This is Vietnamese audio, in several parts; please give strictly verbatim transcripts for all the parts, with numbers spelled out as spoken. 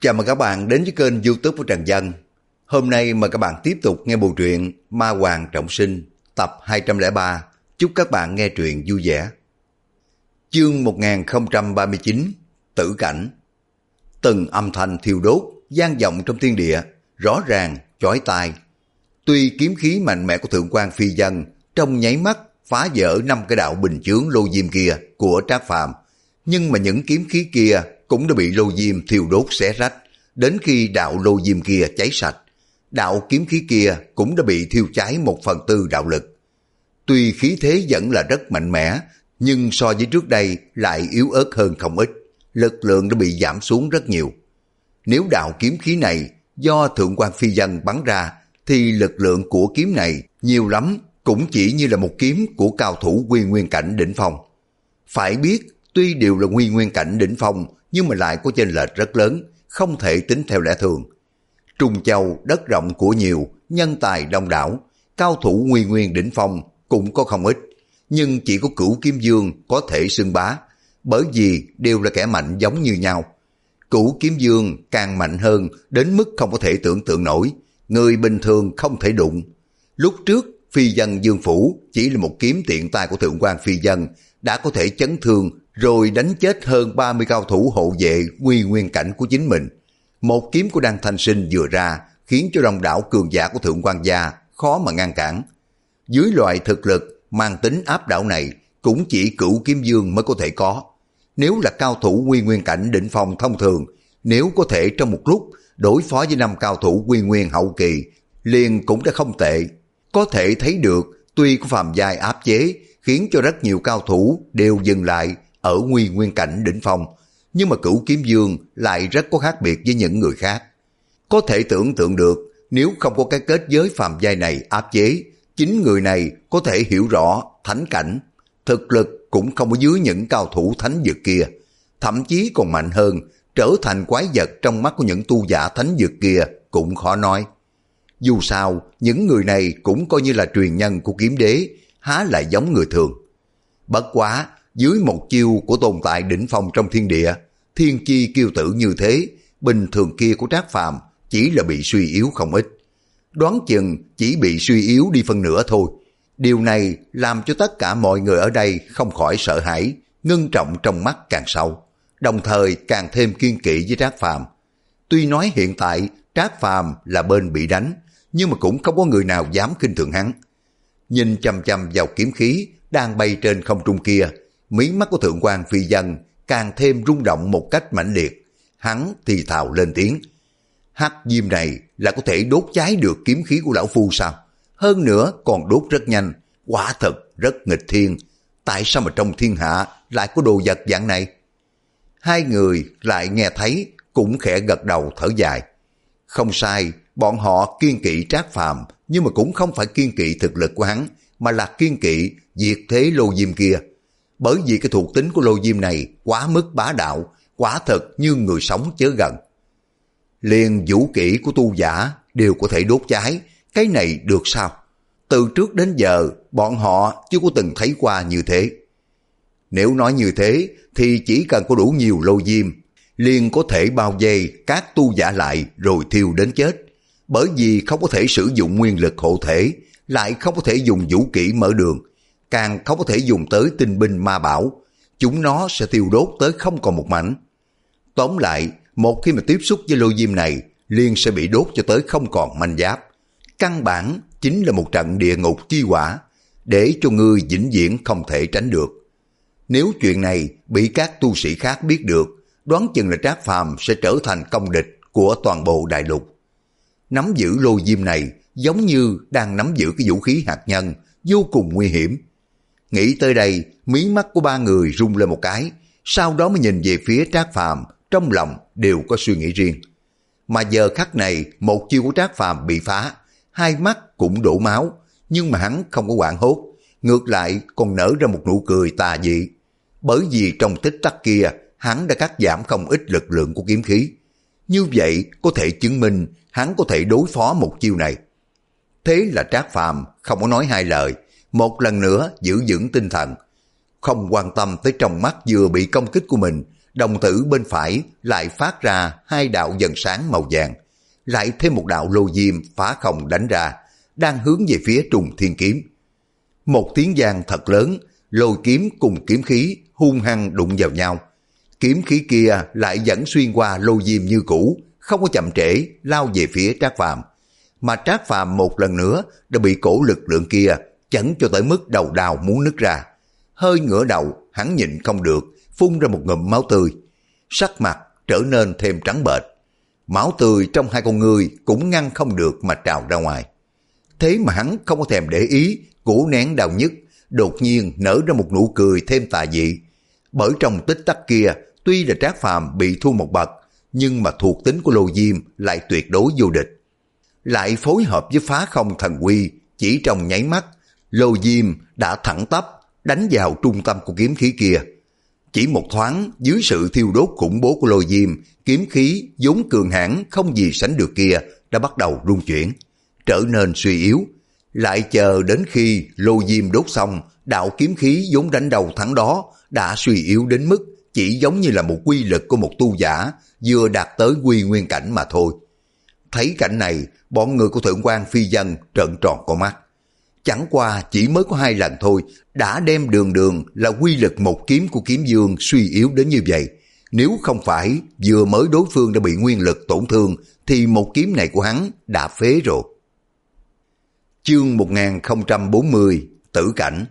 Chào mừng các bạn đến với kênh YouTube của Trần Dân. Hôm nay mời các bạn tiếp tục nghe bộ truyện Ma Hoàng Trọng Sinh tập hai trăm lẻ ba. Chúc các bạn nghe truyện vui vẻ. Chương một nghìn không trăm ba mươi chín, Tử Cảnh. Từng âm thanh thiêu đốt vang vọng trong thiên địa, rõ ràng, chói tai. Tuy kiếm khí mạnh mẽ của Thượng quan Phi Vân trong nháy mắt phá vỡ năm cái đạo bình chướng lô diêm kia của Trác Phàm, nhưng mà những kiếm khí kia cũng đã bị lô diêm thiêu đốt xé rách, đến khi đạo lô diêm kia cháy sạch, đạo kiếm khí kia cũng đã bị thiêu cháy một phần tư đạo lực. Tuy khí thế vẫn là rất mạnh mẽ, nhưng so với trước đây lại yếu ớt hơn không ít, lực lượng đã bị giảm xuống rất nhiều. Nếu đạo kiếm khí này do Thượng quan Phi Vân bắn ra, thì lực lượng của kiếm này nhiều lắm cũng chỉ như là một kiếm của cao thủ quy nguyên cảnh đỉnh phong. Phải biết, tuy đều là quy nguyên cảnh đỉnh phong, nhưng mà lại có chênh lệch rất lớn, không thể tính theo lẽ thường. Trung Châu đất rộng của nhiều, nhân tài đông đảo, cao thủ quy nguyên đỉnh phong cũng có không ít, nhưng chỉ có Cửu Kiếm Dương có thể xưng bá, bởi vì đều là kẻ mạnh giống như nhau. Cửu Kiếm Dương càng mạnh hơn đến mức không có thể tưởng tượng nổi, người bình thường không thể đụng. Lúc trước Phi Vân Dương Phủ chỉ là một kiếm tiện tay của Thượng quan Phi Vân đã có thể chấn thương rồi đánh chết hơn ba mươi cao thủ hộ vệ quy nguyên cảnh của chính mình. Một kiếm của Đan Thanh Sinh vừa ra khiến cho đông đảo cường giả của Thượng quan gia khó mà ngăn cản. Dưới loại thực lực mang tính áp đảo này cũng chỉ Cửu Kiếm Dương mới có thể có. Nếu là cao thủ quy nguyên cảnh đỉnh phong thông thường, nếu có thể trong một lúc đối phó với năm cao thủ quy nguyên hậu kỳ, liền cũng đã không tệ. Có thể thấy được, tuy có phàm giai áp chế khiến cho rất nhiều cao thủ đều dừng lại ở quy nguyên cảnh đỉnh phong, nhưng mà Cửu Kiếm Dương lại rất có khác biệt với những người khác. Có thể tưởng tượng được, nếu không có cái kết giới phàm giai này áp chế, chính người này có thể hiểu rõ thánh cảnh, thực lực cũng không có dưới những cao thủ thánh vực kia, thậm chí còn mạnh hơn, trở thành quái vật trong mắt của những tu giả thánh vực kia cũng khó nói. Dù sao, những người này cũng coi như là truyền nhân của kiếm đế, há lại giống người thường. Bất quá, dưới một chiêu của tồn tại đỉnh phong trong thiên địa, thiên chi kiêu tử như thế, bình thường kia của Trác Phàm chỉ là bị suy yếu không ít. Đoán chừng chỉ bị suy yếu đi phân nửa thôi. Điều này làm cho tất cả mọi người ở đây không khỏi sợ hãi, ngưng trọng trong mắt càng sâu, đồng thời càng thêm kiên kỵ với Trác Phàm. Tuy nói hiện tại Trác Phàm là bên bị đánh, nhưng mà cũng không có người nào dám khinh thường hắn. Nhìn chằm chằm vào kiếm khí đang bay trên không trung kia, mí mắt của Thượng quan Phi Vân càng thêm rung động một cách mãnh liệt. Hắn thì thào lên tiếng: hắc diêm này là có thể đốt cháy được kiếm khí của lão phu sao? Hơn nữa còn đốt rất nhanh, quả thật rất nghịch thiên. Tại sao mà trong thiên hạ lại có đồ vật dạng này? Hai người lại nghe thấy cũng khẽ gật đầu thở dài. Không sai, bọn họ kiên kỵ Trác Phàm, nhưng mà cũng không phải kiên kỵ thực lực của hắn, mà là kiên kỵ diệt thế lô diêm kia. Bởi vì cái thuộc tính của lô diêm này quá mức bá đạo, quả thật như người sống chớ gần. Liền vũ kỹ của tu giả đều có thể đốt cháy, cái này được sao? Từ trước đến giờ bọn họ chưa có từng thấy qua như thế. Nếu nói như thế thì chỉ cần có đủ nhiều lô diêm, liền có thể bao vây các tu giả lại rồi thiêu đến chết. Bởi vì không có thể sử dụng nguyên lực hộ thể, lại không có thể dùng vũ kỹ mở đường, càng không có thể dùng tới tinh binh ma bảo, chúng nó sẽ thiêu đốt tới không còn một mảnh. Tóm lại, một khi mà tiếp xúc với lô diêm này, liền sẽ bị đốt cho tới không còn manh giáp. Căn bản chính là một trận địa ngục chi hỏa, để cho ngươi vĩnh viễn không thể tránh được. Nếu chuyện này bị các tu sĩ khác biết được, đoán chừng là Trác Phàm sẽ trở thành công địch của toàn bộ đại lục. Nắm giữ lô diêm này giống như đang nắm giữ cái vũ khí hạt nhân, vô cùng nguy hiểm. Nghĩ tới đây, mí mắt của ba người rung lên một cái, sau đó mới nhìn về phía Trác Phàm, trong lòng đều có suy nghĩ riêng. Mà giờ khắc này, một chiêu của Trác Phàm bị phá, hai mắt cũng đổ máu, nhưng mà hắn không có hoảng hốt, ngược lại còn nở ra một nụ cười tà dị. Bởi vì trong tích tắc kia, hắn đã cắt giảm không ít lực lượng của kiếm khí. Như vậy có thể chứng minh hắn có thể đối phó một chiêu này. Thế là Trác Phàm không có nói hai lời, một lần nữa giữ vững tinh thần, không quan tâm tới trong mắt vừa bị công kích của mình, đồng tử bên phải lại phát ra hai đạo dần sáng màu vàng, lại thêm một đạo lô diêm phá không đánh ra, đang hướng về phía Trùng Thiên Kiếm. Một tiếng vang thật lớn, lôi kiếm cùng kiếm khí hung hăng đụng vào nhau. Kiếm khí kia lại vẫn xuyên qua lô diêm như cũ, không có chậm trễ lao về phía Trác Phàm. Mà Trác Phàm một lần nữa đã bị cổ lực lượng kia chấn cho tới mức đầu đào muốn nứt ra. Hơi ngửa đầu, hắn nhịn không được, phun ra một ngụm máu tươi. Sắc mặt trở nên thêm trắng bệch. Máu tươi trong hai con ngươi cũng ngăn không được mà trào ra ngoài. Thế mà hắn không có thèm để ý, cố nén đau nhức, đột nhiên nở ra một nụ cười thêm tà dị. Bởi trong tích tắc kia, tuy là Trác Phàm bị thua một bậc, nhưng mà thuộc tính của Lô Diêm lại tuyệt đối vô địch. Lại phối hợp với phá không thần quy, chỉ trong nháy mắt, Lô Diêm đã thẳng tắp đánh vào trung tâm của kiếm khí kia. Chỉ một thoáng, dưới sự thiêu đốt khủng bố của Lô Diêm, kiếm khí vốn cường hãn không gì sánh được kia đã bắt đầu rung chuyển, trở nên suy yếu. Lại chờ đến khi Lô Diêm đốt xong, đạo kiếm khí vốn đánh đầu thắng đó đã suy yếu đến mức chỉ giống như là một quy lực của một tu giả vừa đạt tới quy nguyên cảnh mà thôi. Thấy cảnh này, bọn người của Thượng quan Phi Vân trợn tròn con mắt. Chẳng qua chỉ mới có hai lần thôi, đã đem đường đường là quy lực một kiếm của Kiếm Dương suy yếu đến như vậy. Nếu không phải vừa mới đối phương đã bị nguyên lực tổn thương, thì một kiếm này của hắn đã phế rồi. Chương một nghìn không trăm bốn mươi, Tử Cảnh.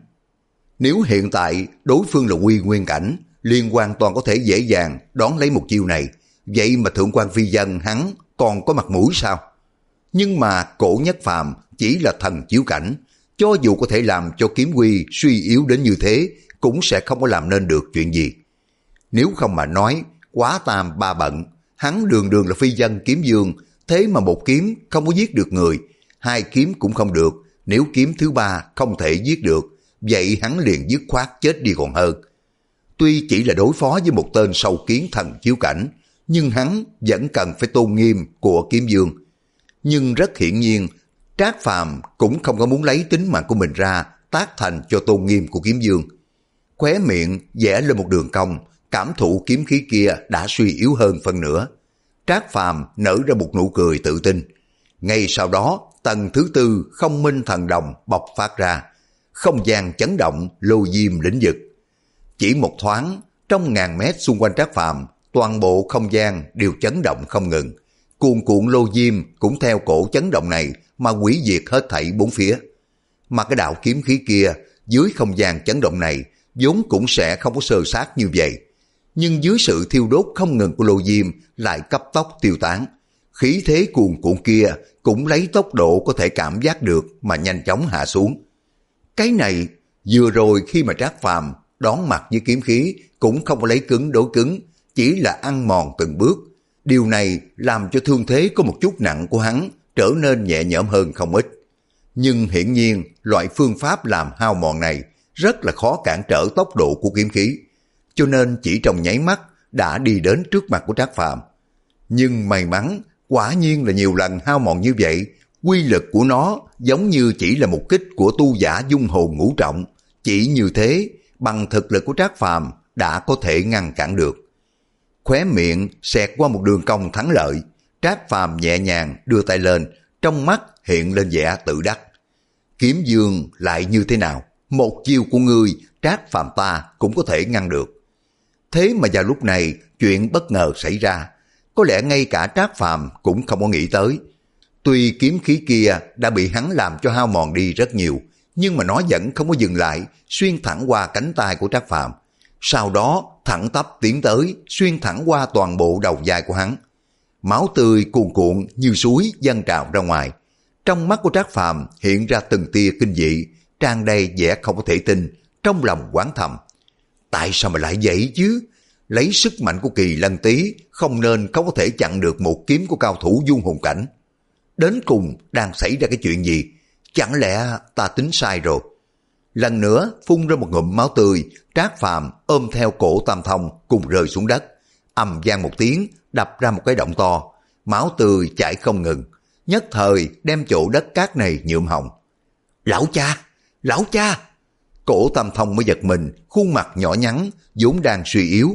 Nếu hiện tại đối phương là quy nguyên cảnh, liền hoàn toàn có thể dễ dàng đón lấy một chiêu này. Vậy mà Thượng quan Phi Vân hắn còn có mặt mũi sao? Nhưng mà Cổ Nhất Phàm chỉ là thần chiếu cảnh, cho dù có thể làm cho kiếm quy suy yếu đến như thế, cũng sẽ không có làm nên được chuyện gì. Nếu không mà nói, quá tam ba bận, hắn đường đường là phi dân kiếm dương, thế mà một kiếm không có giết được người, hai kiếm cũng không được, nếu kiếm thứ ba không thể giết được, vậy hắn liền dứt khoát chết đi còn hơn. Tuy chỉ là đối phó với một tên sâu kiến thần chiếu cảnh, nhưng hắn vẫn cần phải tôn nghiêm của kiếm dương. Nhưng rất hiển nhiên, Trác Phàm cũng không có muốn lấy tính mạng của mình ra tác thành cho tôn nghiêm của kiếm dương. Khóe miệng vẽ lên một đường cong, cảm thụ kiếm khí kia đã suy yếu hơn phân nửa. Trác Phàm nở ra một nụ cười tự tin. Ngay sau đó, tầng thứ tư không minh thần đồng bộc phát ra, không gian chấn động, lô diêm lĩnh vực. Chỉ một thoáng, trong ngàn mét xung quanh Trác Phàm, toàn bộ không gian đều chấn động không ngừng. Cuồn cuộn lô diêm cũng theo cổ chấn động này mà hủy diệt hết thảy bốn phía. Mà cái đạo kiếm khí kia, dưới không gian chấn động này, vốn cũng sẽ không có sơ sát như vậy. Nhưng dưới sự thiêu đốt không ngừng của lô diêm lại cấp tốc tiêu tán. Khí thế cuồn cuộn kia cũng lấy tốc độ có thể cảm giác được mà nhanh chóng hạ xuống. Cái này, vừa rồi khi mà Trác Phàm đón mặt với kiếm khí cũng không có lấy cứng đối cứng, chỉ là ăn mòn từng bước. Điều này làm cho thương thế có một chút nặng của hắn trở nên nhẹ nhõm hơn không ít. Nhưng hiển nhiên, loại phương pháp làm hao mòn này rất là khó cản trở tốc độ của kiếm khí, cho nên chỉ trong nháy mắt đã đi đến trước mặt của Trác Phàm. Nhưng may mắn, quả nhiên là nhiều lần hao mòn như vậy, quy lực của nó giống như chỉ là một kích của tu giả dung hồn ngũ trọng. Chỉ như thế, bằng thực lực của Trác Phàm đã có thể ngăn cản được. Khóe miệng xẹt qua một đường cong thắng lợi, Trác Phàm nhẹ nhàng đưa tay lên, trong mắt hiện lên vẻ tự đắc. Kiếm Dương lại như thế nào? Một chiêu của ngươi, Trác Phàm ta cũng có thể ngăn được. Thế mà vào lúc này, chuyện bất ngờ xảy ra. Có lẽ ngay cả Trác Phàm cũng không có nghĩ tới. Tuy kiếm khí kia đã bị hắn làm cho hao mòn đi rất nhiều, nhưng mà nó vẫn không có dừng lại, xuyên thẳng qua cánh tay của Trác Phàm. Sau đó thẳng tắp tiến tới, xuyên thẳng qua toàn bộ đầu vai của hắn. Máu tươi cuồn cuộn như suối dâng trào ra ngoài. Trong mắt của Trác Phàm hiện ra từng tia kinh dị, tràn đầy vẻ không có thể tin, trong lòng oán thầm. Tại sao mà lại vậy chứ? Lấy sức mạnh của Kỳ Lân Tý không nên không có thể chặn được một kiếm của cao thủ dung hồn cảnh. Đến cùng đang xảy ra cái chuyện gì? Chẳng lẽ ta tính sai rồi? Lần nữa phun ra một ngụm máu tươi, Trác Phàm ôm theo cổ Tam Thông cùng rơi xuống đất. Ầm vang một tiếng, đập ra một cái động to, máu tươi chảy không ngừng, nhất thời đem chỗ đất cát này nhuộm hồng. Lão cha, lão cha! Cổ Tam Thông mới giật mình, khuôn mặt nhỏ nhắn vốn đang suy yếu,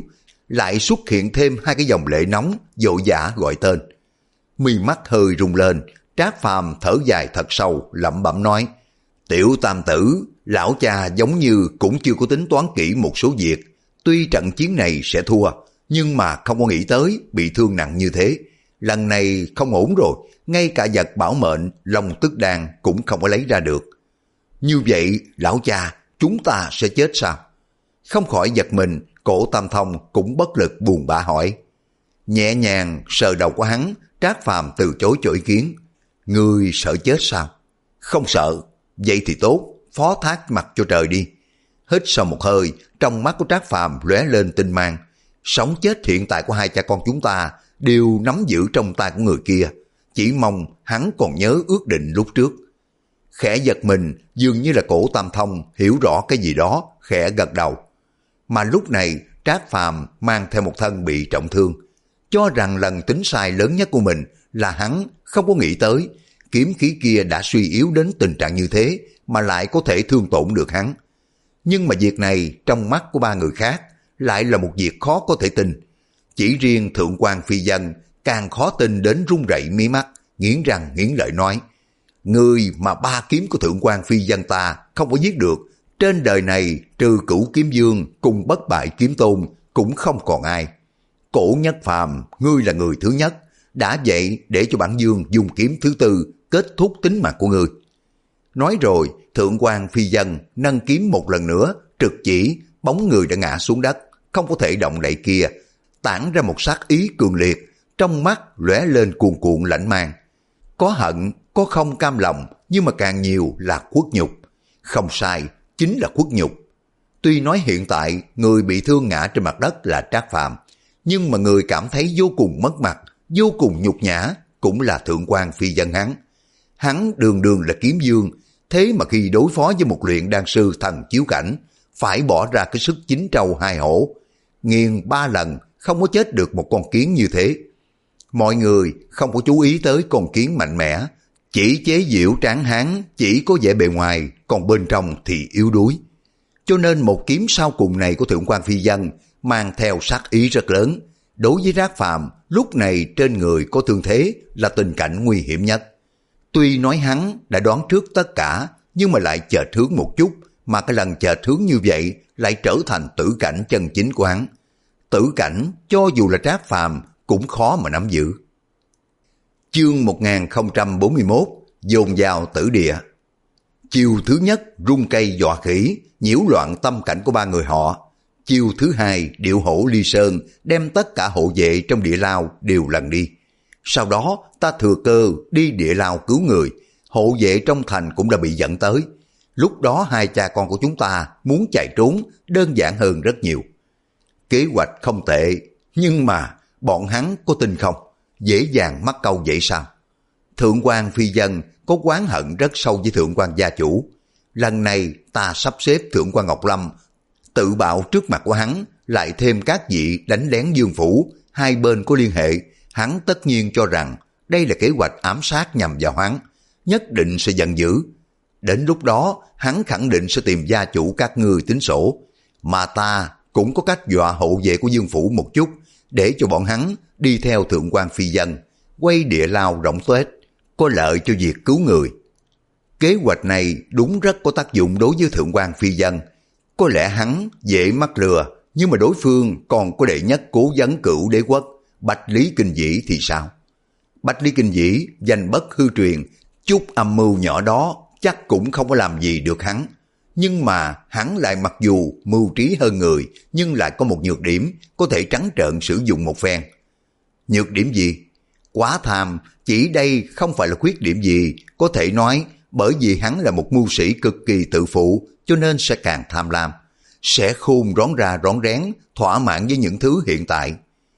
lại xuất hiện thêm hai cái dòng lệ nóng, vội vã gọi tên. Mi mắt hơi rung lên, Trác Phàm thở dài thật sâu, lẩm bẩm nói: Tiểu tam tử, lão cha giống như cũng chưa có tính toán kỹ một số việc. Tuy trận chiến này sẽ thua, nhưng mà không có nghĩ tới bị thương nặng như thế. Lần này không ổn rồi, ngay cả vật bảo mệnh Long Tức Đan cũng không có lấy ra được. Như vậy, lão cha, chúng ta sẽ chết sao? Không khỏi giật mình, Cổ Tam Thông cũng bất lực buồn bã hỏi. Nhẹ nhàng sờ đầu của hắn, Trác Phàm từ chối cho ý kiến. Ngươi sợ chết sao? Không sợ. Vậy thì tốt, phó thác mặt cho trời đi. Hít sau một hơi, trong mắt của Trác Phàm lóe lên tinh mang. Sống chết hiện tại của hai cha con chúng ta đều nắm giữ trong tay của người kia. Chỉ mong hắn còn nhớ ước định lúc trước. Khẽ giật mình, dường như là Cổ Tam Thông hiểu rõ cái gì đó, khẽ gật đầu. Mà lúc này Trác Phàm mang theo một thân bị trọng thương, cho rằng lần tính sai lớn nhất của mình là hắn không có nghĩ tới kiếm khí kia đã suy yếu đến tình trạng như thế mà lại có thể thương tổn được hắn. Nhưng mà việc này trong mắt của ba người khác lại là một việc khó có thể tin. Chỉ riêng Thượng quan Phi Dân càng khó tin đến run rẩy mí mắt, nghiến răng nghiến lợi nói: Người mà ba kiếm của Thượng quan Phi Dân ta không có giết được, trên đời này trừ Cửu Kiếm Dương cùng Bất Bại Kiếm Tôn cũng không còn ai. Cổ Nhất Phàm, ngươi là người thứ nhất, đã vậy để cho bản Dương dùng kiếm thứ tư kết thúc tính mạng của ngươi. Nói rồi, Thượng quan Phi Dân nâng kiếm một lần nữa, trực chỉ bóng người đã ngã xuống đất, không có thể động đậy kia, tản ra một sát ý cường liệt, trong mắt lóe lên cuồn cuộn lãnh mang. Có hận, có không cam lòng, nhưng mà càng nhiều là khuất nhục. Không sai, chính là khuất nhục. Tuy nói hiện tại người bị thương ngã trên mặt đất là Trác Phàm, nhưng mà người cảm thấy vô cùng mất mặt, vô cùng nhục nhã cũng là Thượng quan Phi Dân hắn. Hắn đường đường là kiếm dương, thế mà khi đối phó với một luyện đan sư thần chiếu cảnh, phải bỏ ra cái sức chín trâu hai hổ, nghiền ba lần không có chết được một con kiến như thế. Mọi người không có chú ý tới con kiến mạnh mẽ, chỉ chế giễu tráng hán chỉ có vẻ bề ngoài, còn bên trong thì yếu đuối. Cho nên một kiếm sau cùng này của Thượng quan Phi Dân mang theo sát ý rất lớn. Đối với Trác Phàm, lúc này trên người có thương thế là tình cảnh nguy hiểm nhất. Tuy nói hắn đã đoán trước tất cả, nhưng mà lại chợt hướng một chút, mà cái lần chợt hướng như vậy lại trở thành tử cảnh chân chính của hắn. Tử cảnh, cho dù là Trác Phàm cũng khó mà nắm giữ. Chương một nghìn không trăm bốn mươi mốt, dồn vào tử địa. Chiều thứ nhất, rung cây dọa khỉ, nhiễu loạn tâm cảnh của ba người họ. Chiều thứ hai, điệu hổ ly sơn, đem tất cả hộ vệ trong địa lao đều lần đi. Sau đó, ta thừa cơ đi địa lao cứu người, hộ vệ trong thành cũng đã bị dẫn tới. Lúc đó hai cha con của chúng ta muốn chạy trốn đơn giản hơn rất nhiều. Kế hoạch không tệ, nhưng mà bọn hắn có tin không? Dễ dàng mắc câu vậy sao? Thượng quan Phi Dân có oán hận rất sâu với Thượng quan gia chủ. Lần này ta sắp xếp Thượng quan Ngọc Lâm tự bạo trước mặt của hắn, lại thêm các vị đánh lén Dương Phủ, hai bên có liên hệ, hắn tất nhiên cho rằng đây là kế hoạch ám sát nhằm vào hắn, nhất định sẽ giận dữ. Đến lúc đó, hắn khẳng định sẽ tìm gia chủ các ngươi tính sổ, mà ta cũng có cách dọa hộ vệ của Dương Phủ một chút, để cho bọn hắn đi theo Thượng quan Phi Dân, quay địa lao rộng tuếch, có lợi cho việc cứu người. Kế hoạch này đúng rất có tác dụng đối với Thượng quan Phi Dân. Có lẽ hắn dễ mắc lừa, nhưng mà đối phương còn có đệ nhất cố vấn cửu đế quốc, Bạch Lý Kinh Dĩ thì sao? Bạch Lý Kinh Dĩ danh bất hư truyền, chút âm mưu nhỏ đó chắc cũng không có làm gì được hắn. Nhưng mà hắn lại mặc dù mưu trí hơn người, nhưng lại có một nhược điểm có thể trắng trợn sử dụng một phen. Nhược điểm gì? Quá tham, chỉ đây không phải là khuyết điểm gì, có thể nói bởi vì hắn là một mưu sĩ cực kỳ tự phụ, cho nên sẽ càng tham lam, sẽ khôn rón ra rón rén, thỏa mãn với những thứ hiện tại.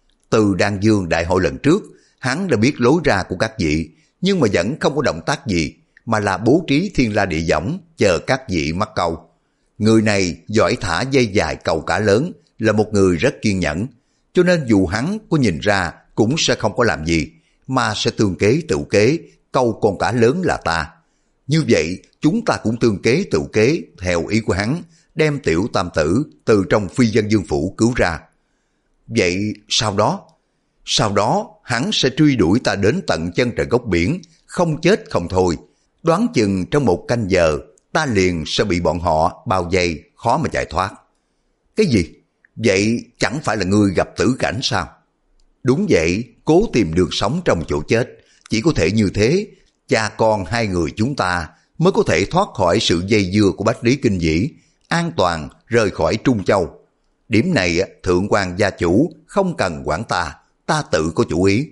Từ Đan Dương đại hội lần trước, hắn đã biết lối ra của các vị, nhưng mà vẫn không có động tác gì, mà là bố trí thiên la địa võng, chờ các vị mắc câu. Người này giỏi thả dây dài câu cá lớn, là một người rất kiên nhẫn, cho nên dù hắn có nhìn ra cũng sẽ không có làm gì, mà sẽ tương kế tự kế, câu con cá lớn là ta. Như vậy, chúng ta cũng tương kế tự kế theo ý của hắn, đem tiểu tam tử từ trong Phi Dân Dương Phủ cứu ra. Vậy sau đó? Sau đó hắn sẽ truy đuổi ta đến tận chân trời góc biển, không chết không thôi. Đoán chừng trong một canh giờ, ta liền sẽ bị bọn họ bao vây, khó mà chạy thoát. Cái gì? Vậy chẳng phải là ngươi gặp tử cảnh sao? Đúng vậy, cố tìm đường sống trong chỗ chết. Chỉ có thể như thế, cha con hai người chúng ta mới có thể thoát khỏi sự dây dưa của Bách Lý Kinh Vĩ, an toàn rời khỏi Trung Châu. Điểm này thượng quan gia chủ không cần quản ta, ta tự có chủ ý.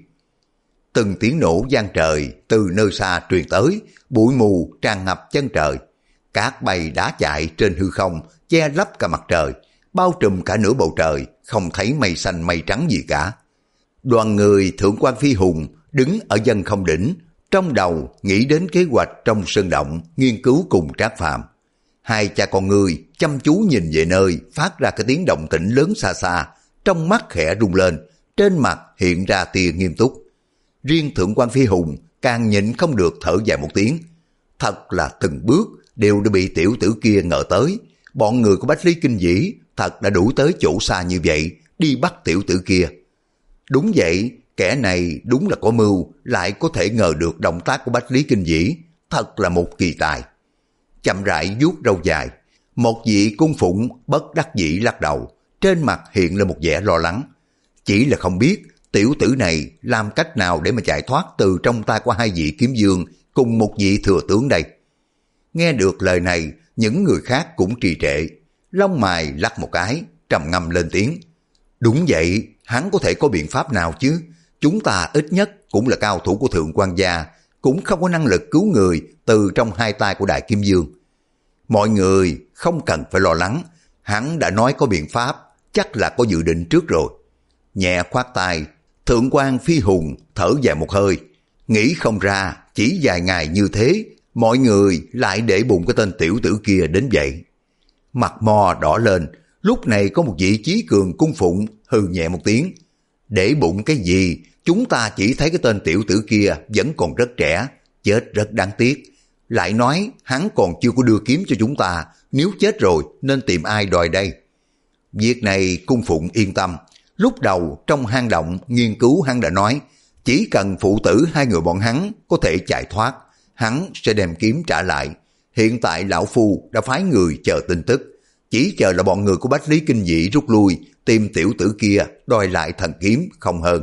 Từng tiếng nổ vang trời từ nơi xa truyền tới, bụi mù tràn ngập chân trời. Cát bay đá chạy trên hư không, che lấp cả mặt trời, bao trùm cả nửa bầu trời, không thấy mây xanh mây trắng gì cả. Đoàn người thượng quan Phi Hùng đứng ở dân không đỉnh, trong đầu nghĩ đến kế hoạch trong sơn động nghiên cứu cùng Trác Phàm. Hai cha con người chăm chú nhìn về nơi phát ra cái tiếng động tĩnh lớn xa xa, trong mắt khẽ rung lên, trên mặt hiện ra tia nghiêm túc. Riêng thượng quan Phi Hùng càng nhịn không được thở dài một tiếng. Thật là từng bước đều đã bị tiểu tử kia ngờ tới. Bọn người của Bách Lý Kinh Vĩ thật đã đủ tới chỗ xa như vậy, đi bắt tiểu tử kia. Đúng vậy, kẻ này đúng là có mưu, lại có thể ngờ được động tác của Bách Lý Kinh Vĩ, thật là một kỳ tài. Chậm rãi vuốt râu dài, một vị cung phụng bất đắc dĩ lắc đầu, trên mặt hiện lên một vẻ lo lắng. Chỉ là không biết tiểu tử này làm cách nào để mà chạy thoát từ trong tay của hai vị kiếm dương cùng một vị thừa tướng đây. Nghe được lời này, những người khác cũng trì trệ, lông mày lắc một cái, trầm ngâm lên tiếng. Đúng vậy, hắn có thể có biện pháp nào chứ? Chúng ta ít nhất cũng là cao thủ của thượng quan gia, cũng không có năng lực cứu người từ trong hai tay của Đại Kim Dương. Mọi người không cần phải lo lắng, hắn đã nói có biện pháp, chắc là có dự định trước rồi. Nhẹ khoát tay, thượng quan Phi Hùng thở dài một hơi, nghĩ không ra chỉ vài ngày như thế, mọi người lại để bụng cái tên tiểu tử kia đến vậy. Mặt mò đỏ lên, lúc này có một vị chí cường cung phụng hừ nhẹ một tiếng. Để bụng cái gì, chúng ta chỉ thấy cái tên tiểu tử kia vẫn còn rất trẻ, chết rất đáng tiếc. Lại nói hắn còn chưa có đưa kiếm cho chúng ta, nếu chết rồi nên tìm ai đòi đây. Việc này cung phụng yên tâm, lúc đầu trong hang động nghiên cứu hắn đã nói, chỉ cần phụ tử hai người bọn hắn có thể chạy thoát, hắn sẽ đem kiếm trả lại. Hiện tại lão phu đã phái người chờ tin tức, chỉ chờ là bọn người của Bách Lý Kinh Vĩ rút lui, tìm tiểu tử kia đòi lại thần kiếm không hơn.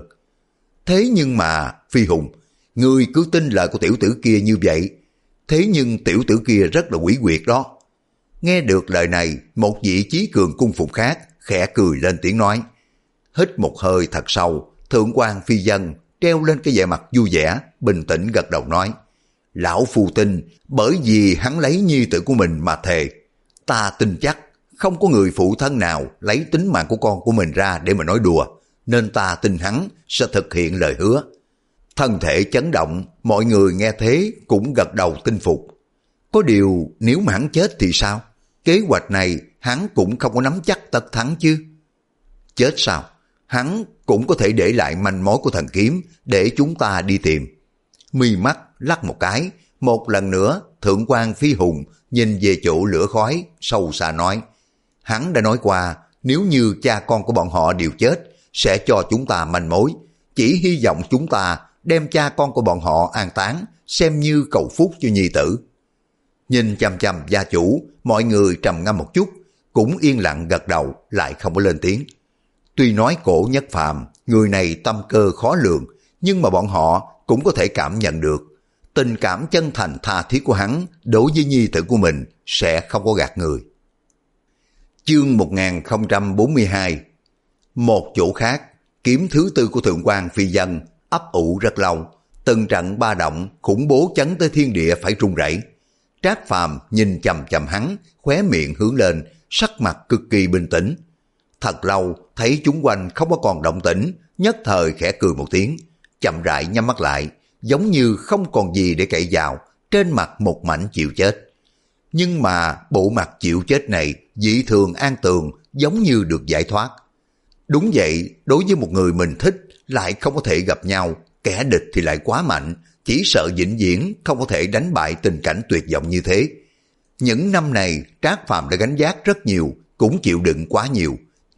Thế nhưng mà Phi Hùng, ngươi cứ tin lời của tiểu tử kia như vậy, thế nhưng tiểu tử kia rất là quỷ quyệt đó. Nghe được lời này, một vị chí cường cung phụng khác khẽ cười lên tiếng nói. Hít một hơi thật sâu, thượng quan Phi Dân treo lên cái vẻ mặt vui vẻ, bình tĩnh gật đầu nói. Lão phu tin, bởi vì hắn lấy nhi tử của mình mà thề. Ta tin chắc không có người phụ thân nào lấy tính mạng của con của mình ra để mà nói đùa, nên ta tin hắn sẽ thực hiện lời hứa. Thân thể chấn động, mọi người nghe thế cũng gật đầu tin phục. Có điều nếu mà hắn chết thì sao? Kế hoạch này hắn cũng không có nắm chắc tất thắng chứ. Chết sao? Hắn cũng có thể để lại manh mối của thần kiếm để chúng ta đi tìm. Mi mắt lắc một cái, một lần nữa thượng quan Phi Hùng nhìn về chỗ lửa khói, sâu xa nói. Hắn đã nói qua, nếu như cha con của bọn họ đều chết, sẽ cho chúng ta manh mối. Chỉ hy vọng chúng ta đem cha con của bọn họ an táng, xem như cầu phúc cho nhi tử. Nhìn chằm chằm gia chủ, mọi người trầm ngâm một chút, cũng yên lặng gật đầu, lại không có lên tiếng. Tuy nói Cổ Nhất Phàm, người này tâm cơ khó lường, nhưng mà bọn họ cũng có thể cảm nhận được. Tình cảm chân thành tha thiết của hắn đối với nhi tử của mình sẽ không có gạt người. Chương một nghìn không trăm bốn mươi hai. Một chỗ khác, kiếm thứ tư của thượng quan Phi Dân ấp ủ rất lâu, từng trận ba động khủng bố chấn tới thiên địa phải run rẩy. Trác Phàm nhìn chằm chằm hắn, khóe miệng hướng lên, sắc mặt cực kỳ bình tĩnh. Thật lâu thấy chúng quanh không có còn động tĩnh, nhất thời khẽ cười một tiếng, chậm rãi nhắm mắt lại, giống như không còn gì để cậy vào, trên mặt một mảnh chịu chết. Nhưng mà bộ mặt chịu chết này dị thường an tường, giống như được giải thoát. Đúng vậy, đối với một người mình thích lại không có thể gặp nhau, kẻ địch thì lại quá mạnh, chỉ sợ vĩnh viễn không có thể đánh bại tình cảnh tuyệt vọng như thế. Những năm này Trác Phàm đã gánh vác rất nhiều, cũng chịu đựng quá nhiều.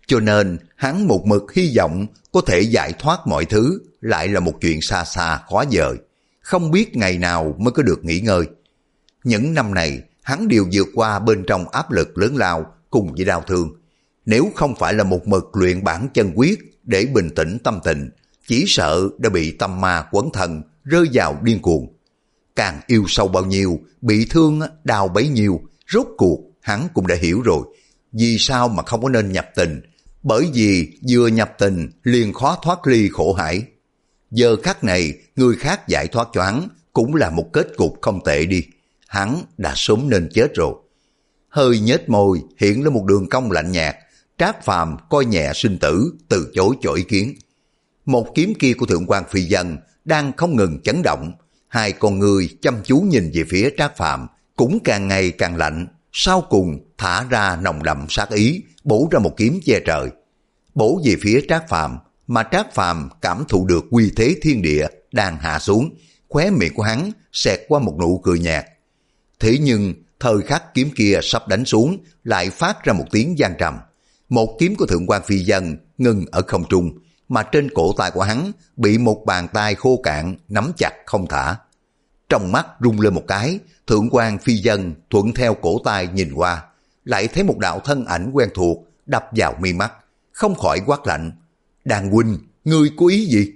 Cho nên hắn một mực hy vọng có thể giải thoát mọi thứ, lại là một chuyện xa xa khó vời, không biết ngày nào mới có được nghỉ ngơi. Những năm này hắn đều vượt qua bên trong áp lực lớn lao cùng với đau thương. Nếu không phải là một mực luyện bản chân quyết để bình tĩnh tâm tình, chỉ sợ đã bị tâm ma quấn thân, rơi vào điên cuồng. Càng yêu sâu bao nhiêu, bị thương đau bấy nhiêu, rốt cuộc hắn cũng đã hiểu rồi. Vì sao mà không có nên nhập tình? Bởi vì vừa nhập tình liền khó thoát ly khổ hải. Giờ khắc này người khác giải thoát cho hắn cũng là một kết cục không tệ đi. Hắn đã sớm nên chết rồi. Hơi nhếch môi hiện lên một đường cong lạnh nhạt. Trác Phàm coi nhẹ sinh tử, từ chối cho ý kiến. Một kiếm kia của Thượng quan Phi Vân đang không ngừng chấn động. Hai con người chăm chú nhìn về phía Trác Phàm cũng càng ngày càng lạnh. Sau cùng thả ra nồng đậm sát ý, bổ ra một kiếm che trời. Bổ về phía Trác Phàm, mà Trác Phàm cảm thụ được uy thế thiên địa đang hạ xuống, khóe miệng của hắn xẹt qua một nụ cười nhạt. Thế nhưng thời khắc kiếm kia sắp đánh xuống lại phát ra một tiếng vang trầm. Một kiếm của Thượng quan Phi Vân ngừng ở không trung, mà trên cổ tay của hắn bị một bàn tay khô cạn nắm chặt không thả. Trong mắt rung lên một cái, Thượng quan Phi Vân thuận theo cổ tay nhìn qua, lại thấy một đạo thân ảnh quen thuộc đập vào mi mắt, không khỏi quát lạnh: Đàn huynh, ngươi có ý gì?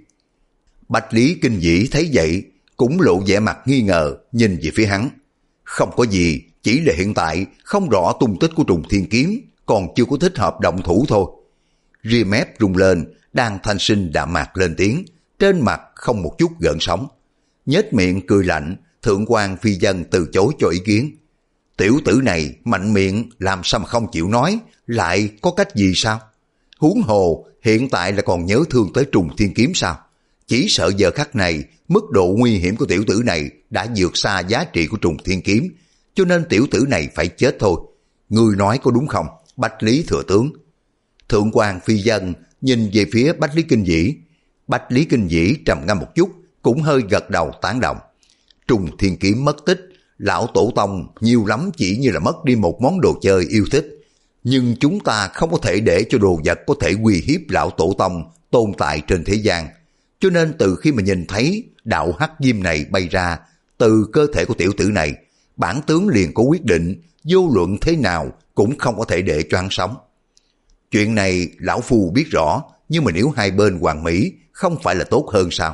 Bạch Lý Kinh Vĩ thấy vậy cũng lộ vẻ mặt nghi ngờ nhìn về phía hắn. Không có gì, chỉ là hiện tại không rõ tung tích của Trùng Thiên Kiếm, còn chưa có thích hợp động thủ thôi. Ria mép rung lên, Đan Thanh Sinh đạm mạc lên tiếng, trên mặt không một chút gợn sóng. Nhếch miệng cười lạnh, Thượng quan Phi Vân từ chối cho ý kiến. Tiểu tử này mạnh miệng làm sao mà không chịu nói, lại có cách gì sao? Huống hồ hiện tại là còn nhớ thương tới Trùng Thiên Kiếm sao? Chỉ sợ giờ khắc này mức độ nguy hiểm của tiểu tử này đã vượt xa giá trị của Trùng Thiên Kiếm, cho nên tiểu tử này phải chết thôi. Ngươi nói có đúng không, Bạch Lý thừa tướng? Thượng quan Phi Vân nhìn về phía Bạch Lý Kinh Vĩ. Bạch Lý Kinh Vĩ trầm ngâm một chút, cũng hơi gật đầu tán đồng. Trùng Thiên Kiếm mất tích, lão tổ tông nhiều lắm chỉ như là mất đi một món đồ chơi yêu thích. Nhưng chúng ta không có thể để cho đồ vật có thể uy hiếp lão tổ tông tồn tại trên thế gian. Cho nên từ khi mà nhìn thấy đạo hắc diêm này bay ra từ cơ thể của tiểu tử này, bản tướng liền có quyết định vô luận thế nào cũng không có thể để cho hắn sống. Chuyện này lão phu biết rõ, nhưng mà nếu hai bên hoàn mỹ không phải là tốt hơn sao?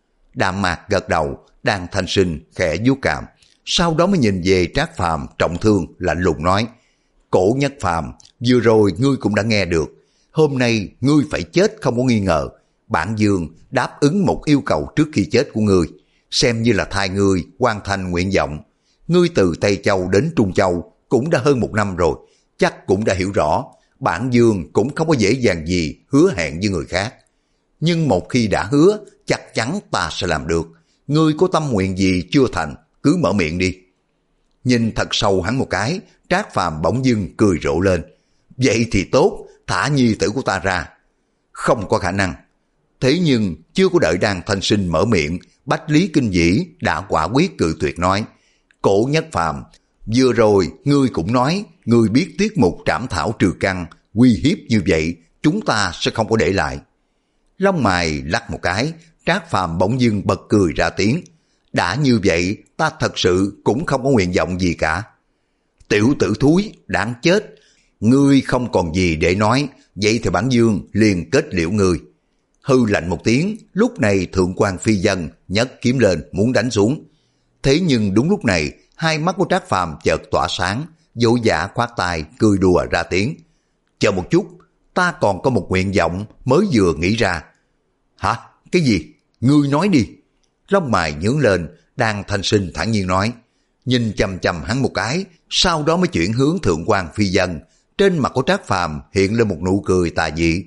Đạm mạc gật đầu, Đan Thanh Sinh khẽ vuốt cằm, sau đó mới nhìn về Trác Phàm trọng thương lạnh lùng nói: Cổ Nhất Phàm, vừa rồi ngươi cũng đã nghe được, hôm nay ngươi phải chết không có nghi ngờ. Bản Dương đáp ứng một yêu cầu trước khi chết của ngươi, xem như là thay ngươi hoàn thành nguyện vọng. Ngươi từ Tây Châu đến Trung Châu cũng đã hơn một năm rồi, chắc cũng đã hiểu rõ, Bản Dương cũng không có dễ dàng gì hứa hẹn với người khác. Nhưng một khi đã hứa, chắc chắn ta sẽ làm được. Ngươi có tâm nguyện gì chưa thành, cứ mở miệng đi. Nhìn thật sâu hắn một cái, Trác Phàm bỗng dưng cười rộ lên. Vậy thì tốt, thả nhi tử của ta ra. Không có khả năng. Thế nhưng chưa có đợi Đan Thanh Sinh mở miệng, Bách Lý Kinh Vĩ đã quả quyết cự tuyệt nói: Cổ Nhất Phàm, vừa rồi ngươi cũng nói ngươi biết tiết mục trảm thảo trừ căn, uy hiếp như vậy chúng ta sẽ không có để lại. Lông mày lắc một cái, Trác Phàm bỗng dưng bật cười ra tiếng. Đã như vậy ta thật sự cũng không có nguyện vọng gì cả. Tiểu tử thúi đáng chết, ngươi không còn gì để nói, vậy thì Bản Dương liền kết liễu ngươi. Hư lạnh một tiếng, lúc này Thượng quan Phi Vân nhấc kiếm lên muốn đánh xuống. Thế nhưng đúng lúc này, hai mắt của Trác Phàm chợt tỏa sáng, vội vã khoát tay cười đùa ra tiếng. Chờ một chút, ta còn có một nguyện vọng mới vừa nghĩ ra. Hả? Cái gì? Ngươi nói đi. Lông mày nhướng lên, Đan Thanh Sinh thản nhiên nói, nhìn chằm chằm hắn một cái, sau đó mới chuyển hướng Thượng quan Phi Vân. Trên mặt của Trác Phàm hiện lên một nụ cười tà dị.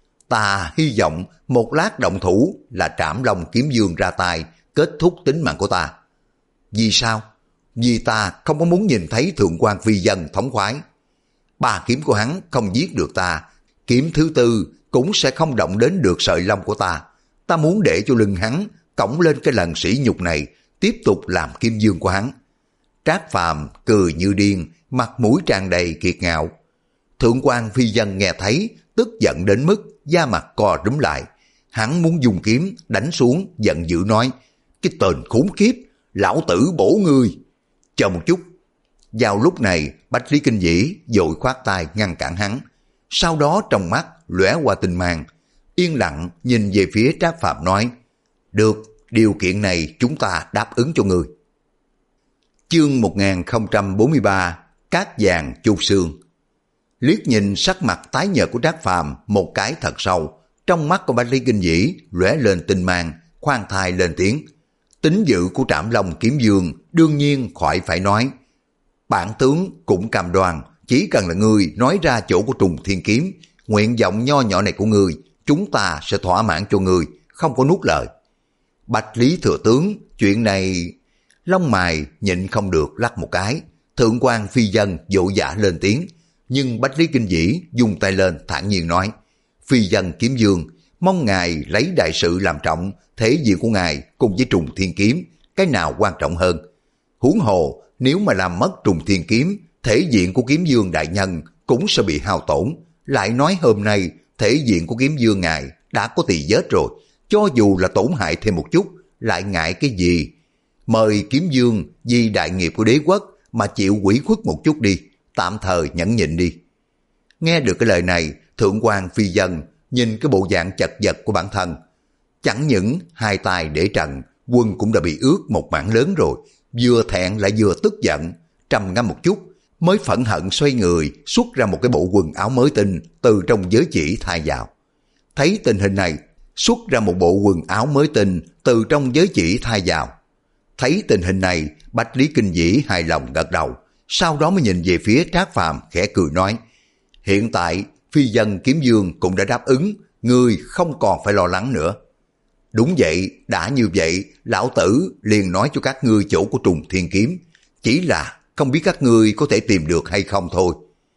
Ta hy vọng một lát động thủ là Trảm Long Kiếm Dương ra tay, kết thúc tính mạng của ta. Vì sao? Vì ta không có muốn nhìn thấy Thượng quan Phi Vân thống khoái. Ba kiếm của hắn không giết được ta, kiếm thứ tư cũng sẽ không động đến được sợi lông của ta. Ta muốn để cho lưng hắn cõng lên cái lần sỉ nhục này, tiếp tục làm kim dương của hắn. Trác Phàm cười như điên, mặt mũi tràn đầy kiệt ngạo. Thượng quan Phi Vân nghe thấy tức giận đến mức da mặt co rúm lại. Hắn muốn dùng kiếm đánh xuống, giận dữ nói: cái tên khốn kiếp, lão tử bổ ngươi. Chờ một chút. Vào lúc này, Bách Lý Kinh Vĩ vội khoát tay ngăn cản hắn. Sau đó trong mắt lóe qua tinh mang, yên lặng nhìn về phía Trác Phàm nói: được, điều kiện này chúng ta đáp ứng cho ngươi. Chương một nghìn không trăm bốn mươi ba, Cát vàng chôn xương. Liếc nhìn sắc mặt tái nhợt của Trác Phàm một cái thật sâu, trong mắt của Bách Lý Kinh Vĩ lóe lên tinh mang, khoan thai lên tiếng: tính dự của Trảm Long Kiếm Vương đương nhiên khỏi phải nói. Bản tướng cũng cam đoan, chỉ cần là ngươi nói ra chỗ của Trùng Thiên Kiếm, nguyện vọng nho nhỏ này của ngươi, chúng ta sẽ thỏa mãn cho ngươi, không có nuốt lời. Bạch Lý thừa tướng, chuyện này... Lông mày nhịn không được lắc một cái. Thượng quan Phi Dân vội vã lên tiếng, nhưng Bách Lý Kinh Vĩ dùng tay lên thản nhiên nói: Phi Dân Kiếm Vương, mong ngài lấy đại sự làm trọng, thế diện của ngài cùng với Trùng Thiên Kiếm, cái nào quan trọng hơn? Huống hồ, nếu mà làm mất Trùng Thiên Kiếm, thể diện của Kiếm Vương đại nhân cũng sẽ bị hao tổn. Lại nói hôm nay, thể diện của Kiếm Vương ngài đã có tỳ vết rồi, cho dù là tổn hại thêm một chút, lại ngại cái gì? Mời Kiếm Vương vì đại nghiệp của đế quốc mà chịu ủy khuất một chút đi, tạm thời nhẫn nhịn đi. Nghe được cái lời này, Thượng quan Phi Dân nhìn cái bộ dạng chật vật của bản thân. Chẳng những hai tay để trần, quân cũng đã bị ướt một mảng lớn rồi, vừa thẹn lại vừa tức giận, trầm ngâm một chút, mới phẫn hận xoay người xuất ra một cái bộ quần áo mới tinh từ trong giới chỉ thay vào. Thấy tình hình này, xuất ra một bộ quần áo mới tinh từ trong giới chỉ thay vào. Thấy tình hình này, Bách Lý Kinh Vĩ hài lòng gật đầu, sau đó mới nhìn về phía Trác Phàm khẽ cười nói: hiện tại Phi Dân Kiếm Vương cũng đã đáp ứng, ngươi không còn phải lo lắng nữa. Đúng vậy, đã như vậy, lão tử liền nói cho các ngươi chỗ của Trùng Thiên Kiếm, chỉ là không biết các ngươi có thể tìm được hay không thôi.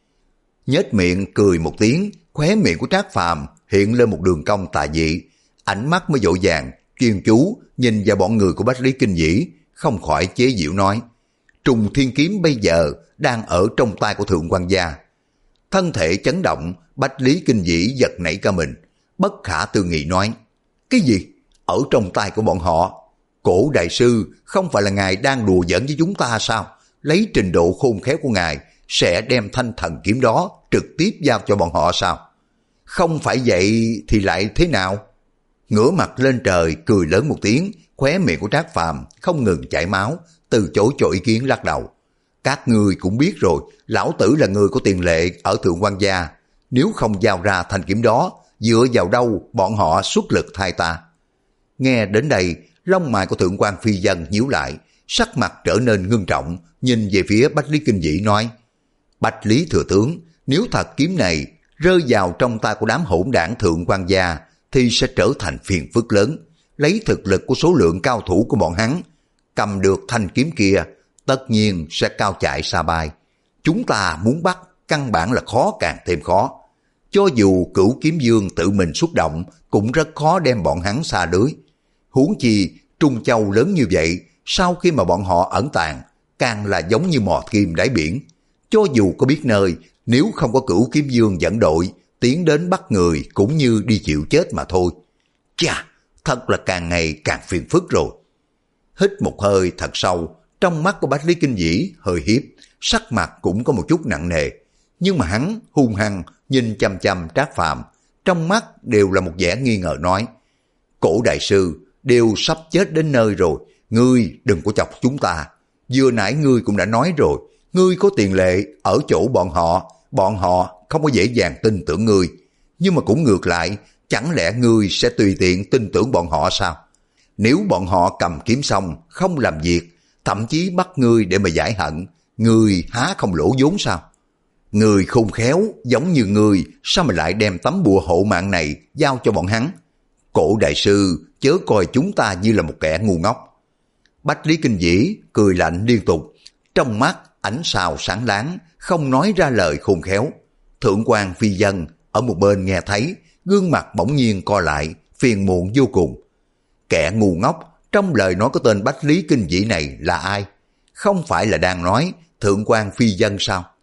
Nhếch miệng cười một tiếng, khóe miệng của Trác Phàm hiện lên một đường cong tà dị, ánh mắt mới dội vàng chuyên chú nhìn vào bọn người của Bách Lý Kinh Vĩ, không khỏi chế giễu nói: Trùng Thiên Kiếm bây giờ đang ở trong tay của Thượng quan gia. Thân thể chấn động, Bách Lý Kinh Vĩ giật nảy cả mình, bất khả tư nghị nói: cái gì? Ở trong tay của bọn họ? Cổ đại sư, không phải là ngài đang đùa giỡn với chúng ta sao? Lấy trình độ khôn khéo của ngài sẽ đem thanh thần kiếm đó trực tiếp giao cho bọn họ sao? Không phải vậy thì lại thế nào? Ngửa mặt lên trời cười lớn một tiếng, khóe miệng của Trác Phàm không ngừng chảy máu, từ chối cho ý kiến lắc đầu. Các ngươi cũng biết rồi, lão tử là người có tiền lệ ở Thượng quan gia, nếu không giao ra thanh kiếm đó, dựa vào đâu bọn họ xuất lực thay ta? Nghe đến đây, lông mày của Thượng quan Phi Dân nhíu lại, sắc mặt trở nên ngưng trọng, nhìn về phía Bách Lý Kinh Vĩ nói: Bách Lý thừa tướng, nếu thật kiếm này rơi vào trong tay của đám hỗn đảng Thượng quan gia thì sẽ trở thành phiền phức lớn. Lấy thực lực của số lượng cao thủ của bọn hắn, cầm được thanh kiếm kia tất nhiên sẽ cao chạy xa bay. Chúng ta muốn bắt căn bản là khó càng thêm khó. Cho dù Cửu Kiếm Vương tự mình xuất động cũng rất khó đem bọn hắn xa lưới. Huống chi Trung Châu lớn như vậy, sau khi mà bọn họ ẩn tàng, càng là giống như mò kim đáy biển. Cho dù có biết nơi, nếu không có Cửu Kiếm Vương dẫn đội tiến đến bắt người cũng như đi chịu chết mà thôi. Chà, thật là càng ngày càng phiền phức rồi. Hít một hơi thật sâu, trong mắt của Bách Lý Kinh Vĩ hơi hiếp, sắc mặt cũng có một chút nặng nề. Nhưng mà hắn hung hăng nhìn chăm chăm Trác Phàm, trong mắt đều là một vẻ nghi ngờ nói: Cổ đại sư, đều sắp chết đến nơi rồi, ngươi đừng có chọc chúng ta. Vừa nãy ngươi cũng đã nói rồi, ngươi có tiền lệ ở chỗ bọn họ, bọn họ không có dễ dàng tin tưởng ngươi. Nhưng mà cũng ngược lại, chẳng lẽ ngươi sẽ tùy tiện tin tưởng bọn họ sao? Nếu bọn họ cầm kiếm xong, không làm việc, thậm chí bắt ngươi để mà giải hận, ngươi há không lỗ vốn sao? Ngươi khôn khéo, giống như ngươi, sao mà lại đem tấm bùa hộ mạng này giao cho bọn hắn? Cổ đại sư, chớ coi chúng ta như là một kẻ ngu ngốc. Bách Lý Kinh Vĩ cười lạnh liên tục, trong mắt ánh sao sáng láng, không nói ra lời khôn khéo. Thượng quan Phi Dân ở một bên nghe thấy, gương mặt bỗng nhiên co lại, phiền muộn vô cùng. Kẻ ngu ngốc, trong lời nói có tên Bách Lý Kinh Vĩ này là ai? Không phải là đang nói Thượng quan Phi Dân sao?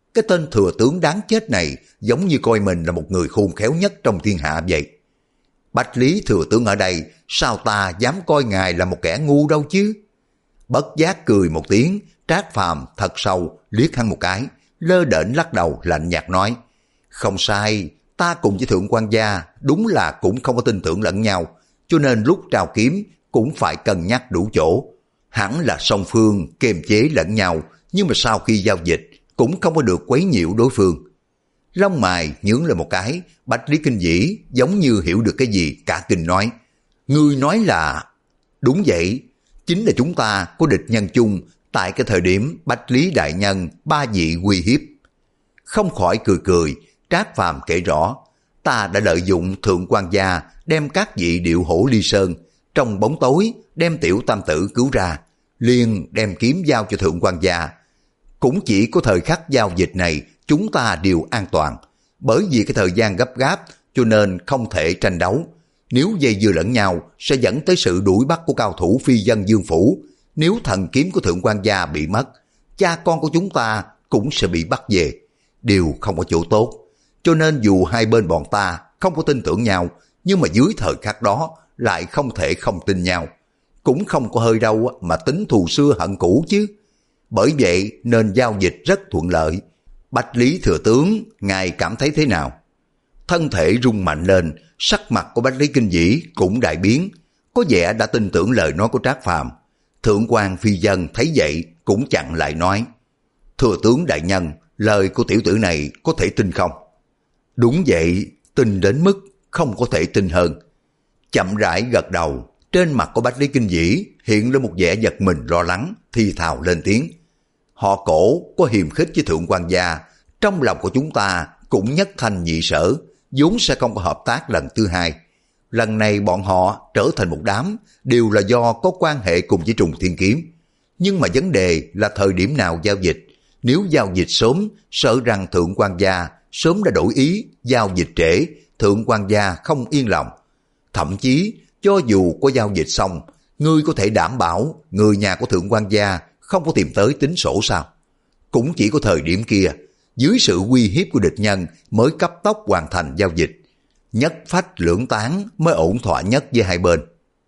Cái tên thừa tướng đáng chết này giống như coi mình là một người khôn khéo nhất trong thiên hạ vậy. Bách Lý thừa tướng ở đây, sao ta dám coi ngài là một kẻ ngu đâu chứ? Bất giác cười một tiếng, Trác Phàm thật sâu liếc hắn một cái, lơ đễnh lắc đầu lạnh nhạt nói: không sai, ta cùng với thượng quan gia đúng là cũng không có tin tưởng lẫn nhau, cho nên lúc trao kiếm cũng phải cân nhắc đủ chỗ. Hẳn là song phương kiềm chế lẫn nhau, nhưng mà sau khi giao dịch cũng không có được quấy nhiễu đối phương. Lông mày nhướng lên một cái, Bách Lý Kinh Vĩ giống như hiểu được cái gì, cả kinh nói: ngươi nói là... Đúng vậy, chính là chúng ta có địch nhân chung tại cái thời điểm Bách Lý đại nhân ba vị uy hiếp. Không khỏi cười cười, Trác Phàm kể rõ: ta đã lợi dụng thượng quan gia đem các vị điệu hổ ly sơn, trong bóng tối đem tiểu tam tử cứu ra, liền đem kiếm giao cho thượng quan gia. Cũng chỉ có thời khắc giao dịch này chúng ta đều an toàn, bởi vì cái thời gian gấp gáp cho nên không thể tranh đấu. Nếu dây dưa lẫn nhau sẽ dẫn tới sự đuổi bắt của cao thủ phi dân Dương Phủ. Nếu thần kiếm của thượng quan gia bị mất, cha con của chúng ta cũng sẽ bị bắt về, đều không có chỗ tốt. Cho nên dù hai bên bọn ta không có tin tưởng nhau, nhưng mà dưới thời khắc đó lại không thể không tin nhau. Cũng không có hơi đâu mà tính thù xưa hận cũ chứ. Bởi vậy nên giao dịch rất thuận lợi. Bách Lý thừa tướng, ngài cảm thấy thế nào? Thân thể rung mạnh lên, sắc mặt của Bách Lý Kinh Vĩ cũng đại biến, có vẻ đã tin tưởng lời nói của Trác Phàm. Thượng quan phi dân thấy vậy cũng chặn lại nói: thừa tướng đại nhân, lời của tiểu tử này có thể tin không? Đúng vậy, tin đến mức không có thể tin hơn. Chậm rãi gật đầu, trên mặt của Bách Lý Kinh Vĩ hiện lên một vẻ giật mình lo lắng, thì thào lên tiếng: họ Cổ có hiềm khích với thượng quan gia, trong lòng của chúng ta cũng nhất thanh nhị sở, vốn sẽ không có hợp tác lần thứ hai. Lần này bọn họ trở thành một đám đều là do có quan hệ cùng với Trùng Thiên Kiếm. Nhưng mà vấn đề là thời điểm nào giao dịch. Nếu giao dịch sớm, sợ rằng thượng quan gia sớm đã đổi ý, giao dịch trễ, thượng quan gia không yên lòng. Thậm chí, cho dù có giao dịch xong, ngươi có thể đảm bảo người nhà của thượng quan gia không có tìm tới tính sổ sao? Cũng chỉ có thời điểm kia, dưới sự uy hiếp của địch nhân mới cấp tốc hoàn thành giao dịch. Nhất phách lưỡng tán mới ổn thỏa nhất với hai bên.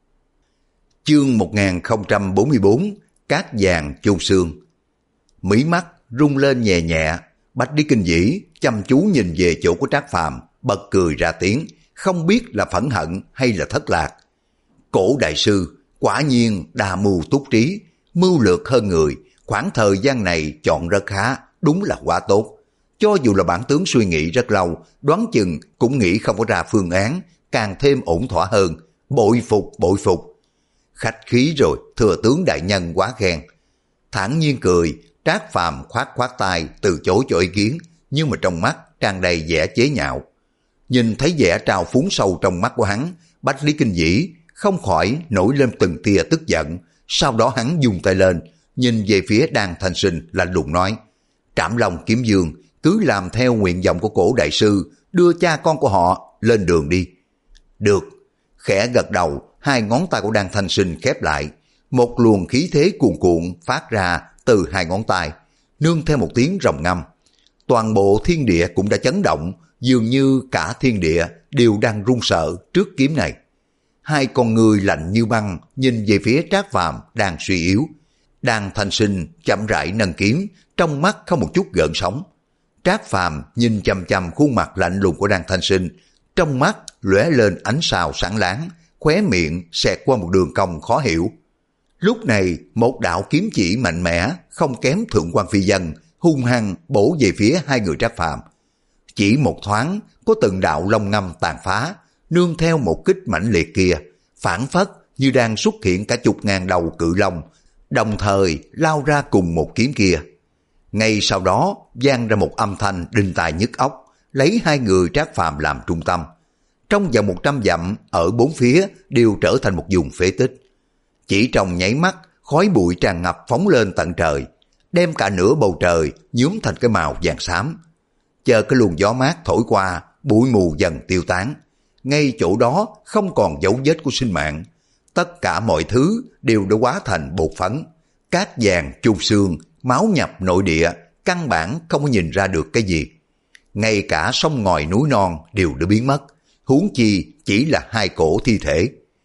Chương một nghìn không trăm bốn mươi bốn, Cát vàng chôn xương. Mí mắt rung lên nhẹ nhẹ, Bách Lý Kinh Vĩ chăm chú nhìn về chỗ của Trác Phàm, bật cười ra tiếng, không biết là phẫn hận hay là thất lạc. Cổ đại sư quả nhiên đa mưu túc trí, mưu lược hơn người, khoảng thời gian này chọn rất khá, đúng là quá tốt. Cho dù là bản tướng suy nghĩ rất lâu, đoán chừng cũng nghĩ không có ra phương án, càng thêm ổn thỏa hơn. Bội phục, bội phục. Khách khí rồi, thừa tướng đại nhân quá khen. Thản nhiên cười, Trác Phàm khoát khoát tay từ chối cho ý kiến, nhưng mà trong mắt tràn đầy vẻ chế nhạo. Nhìn thấy vẻ trào phúng sâu trong mắt của hắn, Bách Lý Kinh Vĩ không khỏi nổi lên từng tia tức giận. Sau đó hắn dùng tay lên, nhìn về phía Đan Thanh Sinh lạnh lùng nói: Trảm Long Kiếm Dương, cứ làm theo nguyện vọng của Cổ đại sư, đưa cha con của họ lên đường đi. Được. Khẽ gật đầu, hai ngón tay của Đan Thanh Sinh khép lại, một luồng khí thế cuồn cuộn phát ra từ hai ngón tay, nương theo một tiếng rồng ngâm. Toàn bộ thiên địa cũng đã chấn động, dường như cả thiên địa đều đang run sợ trước kiếm này. Hai con người lạnh như băng nhìn về phía Trác Phàm đang suy yếu. Đan Thanh Sinh chậm rãi nâng kiếm, trong mắt không một chút gợn sóng. Trác Phàm nhìn chằm chằm khuôn mặt lạnh lùng của Đan Thanh Sinh, trong mắt lóe lên ánh sao sáng láng, khóe miệng xẹt qua một đường cong khó hiểu. Lúc này một đạo kiếm chỉ mạnh mẽ không kém thượng quan phi dân hung hăng bổ về phía hai người Trác Phàm. Chỉ một thoáng có từng đạo long ngâm tàn phá, nương theo một kích mãnh liệt kia, phảng phất như đang xuất hiện cả chục ngàn đầu cự long, đồng thời lao ra cùng một kiếm kia. Ngay sau đó vang ra một âm thanh đinh tai nhức óc, lấy hai người Trác Phàm làm trung tâm. Trong vòng một trăm dặm ở bốn phía đều trở thành một vùng phế tích. Chỉ trong nháy mắt, khói bụi tràn ngập phóng lên tận trời, đem cả nửa bầu trời nhuốm thành cái màu vàng xám. Chờ cái luồng gió mát thổi qua, bụi mù dần tiêu tán. Ngay chỗ đó không còn dấu vết của sinh mạng. Tất cả mọi thứ đều đã hóa thành bột phấn. Cát vàng chôn xương, máu nhập nội địa, căn bản không có nhìn ra được cái gì. Ngay cả sông ngòi núi non đều đã biến mất, huống chi chỉ là hai cổ thi thể.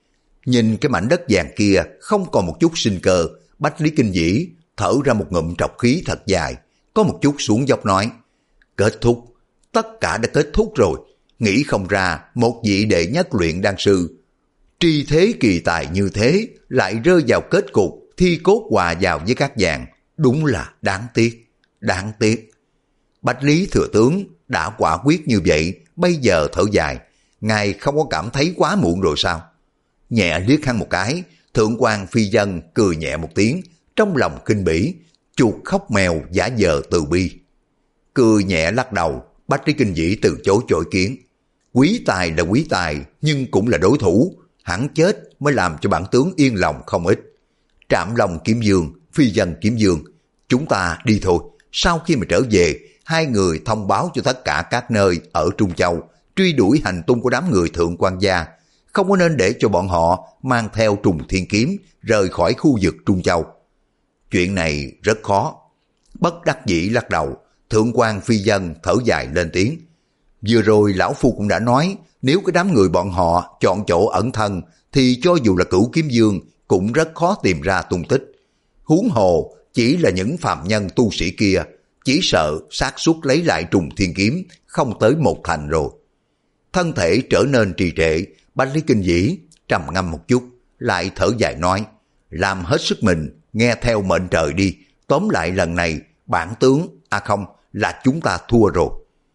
Nhìn cái mảnh đất vàng kia không còn một chút sinh cơ, Bách Lý Kinh Vĩ thở ra một ngụm trọc khí thật dài, có một chút xuống dốc nói, kết thúc, tất cả đã kết thúc rồi, nghĩ không ra một vị đệ nhất luyện đan sư. Tri thế kỳ tài như thế lại rơi vào kết cục thi cốt hòa vào với các vàng, đúng là đáng tiếc, đáng tiếc. Bách Lý thừa tướng đã quả quyết như vậy, bây giờ thở dài, ngài không có cảm thấy quá muộn rồi sao? Nhẹ liếc hắn một cái, Thượng quan Phi Dân cười nhẹ một tiếng, trong lòng kinh bỉ, chuột khóc mèo giả vờ từ bi. Cười nhẹ lắc đầu, Bách Lý Kinh Vĩ từ chối chối kiến. Quý tài là quý tài, nhưng cũng là đối thủ, hắn chết mới làm cho bản tướng yên lòng không ít. Trạm Long kiếm dương, Phi Dân kiếm dương, chúng ta đi thôi. Sau khi mà trở về, hai người thông báo cho tất cả các nơi ở Trung Châu, truy đuổi hành tung của đám người Thượng quan gia, không có nên để cho bọn họ mang theo Trùng Thiên Kiếm rời khỏi khu vực Trung Châu. Chuyện này rất khó. Bất đắc dĩ lắc đầu, Thượng quan Phi Dân thở dài lên tiếng. Vừa rồi lão phu cũng đã nói, nếu cái đám người bọn họ chọn chỗ ẩn thân, thì cho dù là Cửu Kiếm Dương cũng rất khó tìm ra tung tích. Huống hồ chỉ là những phàm nhân tu sĩ kia, chỉ sợ xác suất lấy lại Trùng Thiên Kiếm không tới một thành rồi. Thân thể trở nên trì trệ, Bách Lý Kinh Vĩ trầm ngâm một chút, lại thở dài nói, làm hết sức mình, nghe theo mệnh trời đi, tóm lại lần này bản tướng, à không, là chúng ta thua rồi.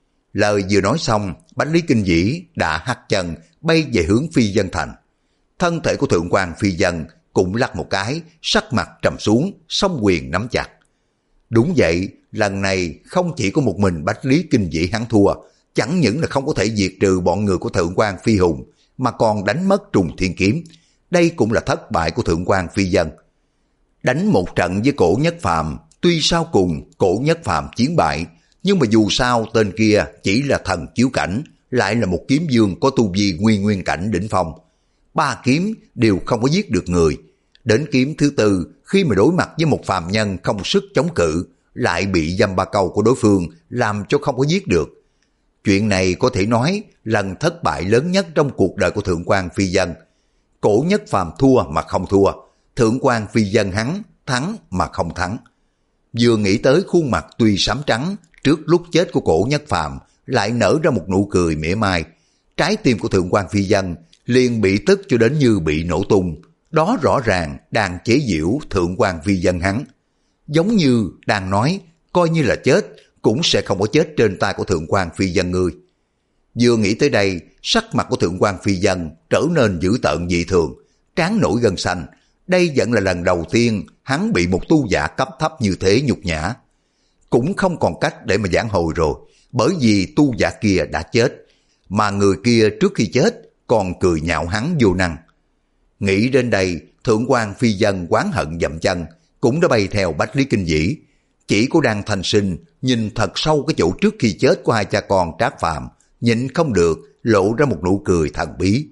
Lời vừa nói xong, Bách Lý Kinh Vĩ đã hất chân bay về hướng Phi Dân thành. Thân thể của Thượng quan Phi Dân cũng lắc một cái, sắc mặt trầm xuống, song quyền nắm chặt. Đúng vậy, lần này không chỉ có một mình Bách Lý Kinh Vĩ hắn thua, chẳng những là không có thể diệt trừ bọn người của Thượng quan Phi Hùng, mà còn đánh mất Trùng Thiên Kiếm. Đây cũng là thất bại của Thượng quan Phi Dân. Đánh một trận với Cổ Nhất Phàm, tuy sau cùng Cổ Nhất Phàm chiến bại, nhưng mà dù sao tên kia chỉ là thần chiếu cảnh, lại là một kiếm dương có tu vi nguyên nguyên cảnh đỉnh phong. Ba kiếm đều không có giết được người. Đến kiếm thứ tư, khi mà đối mặt với một phàm nhân không sức chống cự, lại bị dăm ba câu của đối phương làm cho không có giết được. Chuyện này có thể nói lần thất bại lớn nhất trong cuộc đời của Thượng quan Phi Dân. Cổ Nhất Phàm thua mà không thua, Thượng quan Phi Dân hắn thắng mà không thắng. Vừa nghĩ tới khuôn mặt tuy sám trắng trước lúc chết của Cổ Nhất Phàm, lại nở ra một nụ cười mỉa mai, trái tim của Thượng quan Phi Dân liền bị tức cho đến như bị nổ tung. Đó rõ ràng đang chế giễu Thượng quan Phi Dân hắn, giống như đang nói coi như là chết cũng sẽ không có chết trên tay của Thượng quan Phi Dân ngươi. Vừa nghĩ tới đây, sắc mặt của Thượng quan Phi Dân trở nên dữ tợn dị thường, trán nổi gân xanh. Đây vẫn là lần đầu tiên hắn bị một tu giả cấp thấp như thế nhục nhã. Cũng không còn cách để mà giảng hồi rồi, bởi vì tu giả kia đã chết, mà người kia trước khi chết còn cười nhạo hắn vô năng. Nghĩ đến đây, Thượng quan Phi Dân oán hận dậm chân, cũng đã bay theo Bách Lý Kinh Vĩ. Chỉ có Đan Thanh Sinh nhìn thật sâu cái chỗ trước khi chết của hai cha con Trác Phàm, nhịn không được lộ ra một nụ cười thần bí.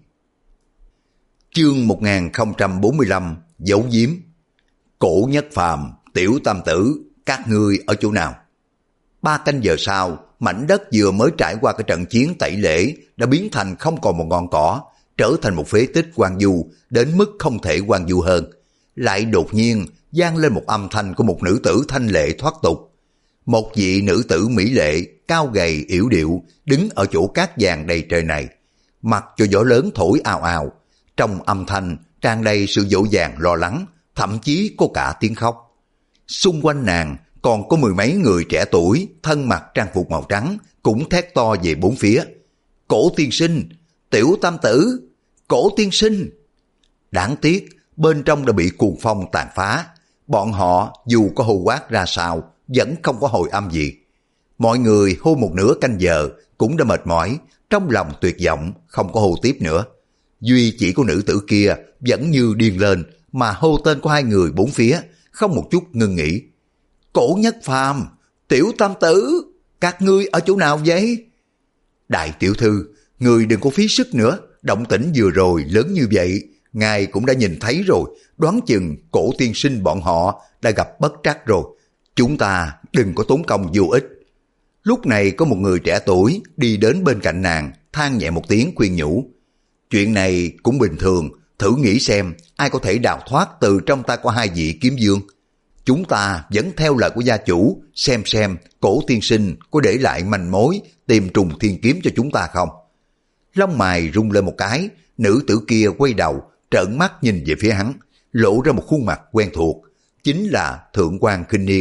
Chương một nghìn không trăm bốn mươi lăm, Giấu giếm. Cổ Nhất Phàm, Tiểu Tam Tử, các ngươi ở chỗ nào? Ba canh giờ sau, mảnh đất vừa mới trải qua cái trận chiến tẩy lễ đã biến thành không còn một ngọn cỏ, trở thành một phế tích hoang vu đến mức không thể hoang vu hơn. Lại đột nhiên vang lên một âm thanh của một nữ tử thanh lệ thoát tục. Một vị nữ tử mỹ lệ, cao gầy, yểu điệu, đứng ở chỗ cát vàng đầy trời này, mặc cho gió lớn thổi ào ào. Trong âm thanh tràn đầy sự dỗ dàng lo lắng, thậm chí có cả tiếng khóc. Xung quanh nàng còn có mười mấy người trẻ tuổi, thân mặc trang phục màu trắng, cũng thét to về bốn phía. Cổ tiên sinh, Tiểu Tam Tử, Cổ tiên sinh. Đáng tiếc, bên trong đã bị cuồng phong tàn phá. Bọn họ dù có hô quát ra sao, vẫn không có hồi âm gì. Mọi người hô một nửa canh giờ, cũng đã mệt mỏi, trong lòng tuyệt vọng, không có hô tiếp nữa. Duy chỉ có nữ tử kia vẫn như điên lên, mà hô tên của hai người bốn phía, không một chút ngưng nghỉ. Cổ Nhất Phàm, Tiểu Tam Tử, các ngươi ở chỗ nào vậy? Đại tiểu thư, người đừng có phí sức nữa, động tĩnh vừa rồi lớn như vậy, ngài cũng đã nhìn thấy rồi, đoán chừng Cổ tiên sinh bọn họ đã gặp bất trắc rồi. Chúng ta đừng có tốn công vô ích. Lúc này có một người trẻ tuổi đi đến bên cạnh nàng, than nhẹ một tiếng khuyên nhủ. Chuyện này cũng bình thường, thử nghĩ xem ai có thể đào thoát từ trong tay của hai vị kiếm dương. Chúng ta vẫn theo lời của gia chủ, xem xem Cổ tiên sinh có để lại manh mối tìm trùng thiên kiếm cho chúng ta không. Lông mày rung lên một cái, nữ tử kia quay đầu, trợn mắt nhìn về phía hắn, lộ ra một khuôn mặt quen thuộc, chính là Thượng quan Khinh Niên.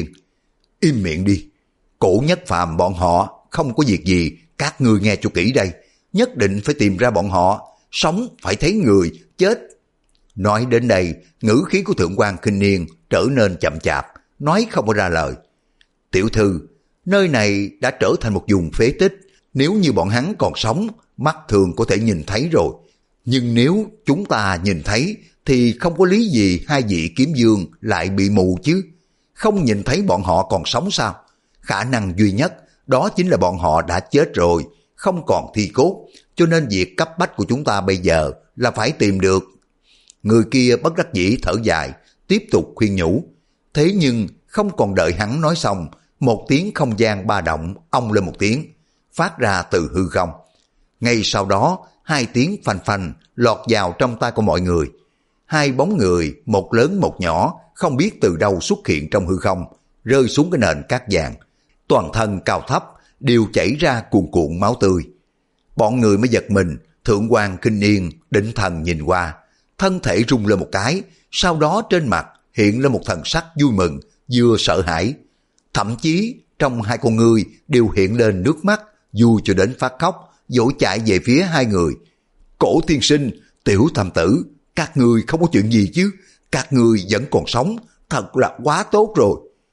Im miệng đi, Cổ Nhất Phàm bọn họ không có việc gì, các ngươi nghe cho kỹ đây, nhất định phải tìm ra bọn họ, sống phải thấy người, chết. Nói đến đây, ngữ khí của Thượng quan Khinh Niên trở nên chậm chạp, nói không có ra lời. Tiểu thư, nơi này đã trở thành một vùng phế tích, nếu như bọn hắn còn sống, mắt thường có thể nhìn thấy rồi. Nhưng nếu chúng ta nhìn thấy, thì không có lý gì hai vị kiếm dương lại bị mù chứ. Không nhìn thấy bọn họ còn sống sao? Khả năng duy nhất, đó chính là bọn họ đã chết rồi, không còn thi cốt, cho nên việc cấp bách của chúng ta bây giờ là phải tìm được. Người kia bất đắc dĩ thở dài, tiếp tục khuyên nhủ. Thế nhưng không còn đợi hắn nói xong, một tiếng không gian ba động ong lên một tiếng, phát ra từ hư không. Ngay sau đó, hai tiếng phanh phanh lọt vào trong tay của mọi người. Hai bóng người, một lớn một nhỏ, không biết từ đâu xuất hiện trong hư không, rơi xuống cái nền cát vàng. Toàn thân cao thấp đều chảy ra cuồn cuộn máu tươi. Bọn người mới giật mình, Thượng quan Khinh Niên định thần nhìn qua, thân thể rung lên một cái, sau đó trên mặt hiện lên một thần sắc vui mừng, vừa sợ hãi. Thậm chí trong hai con ngươi đều hiện lên nước mắt, vui cho đến phát khóc, vội chạy về phía hai người. Cổ tiên sinh, Tiểu Thầm tử, các ngươi không có chuyện gì chứ? Các ngươi vẫn còn sống, thật là quá tốt rồi.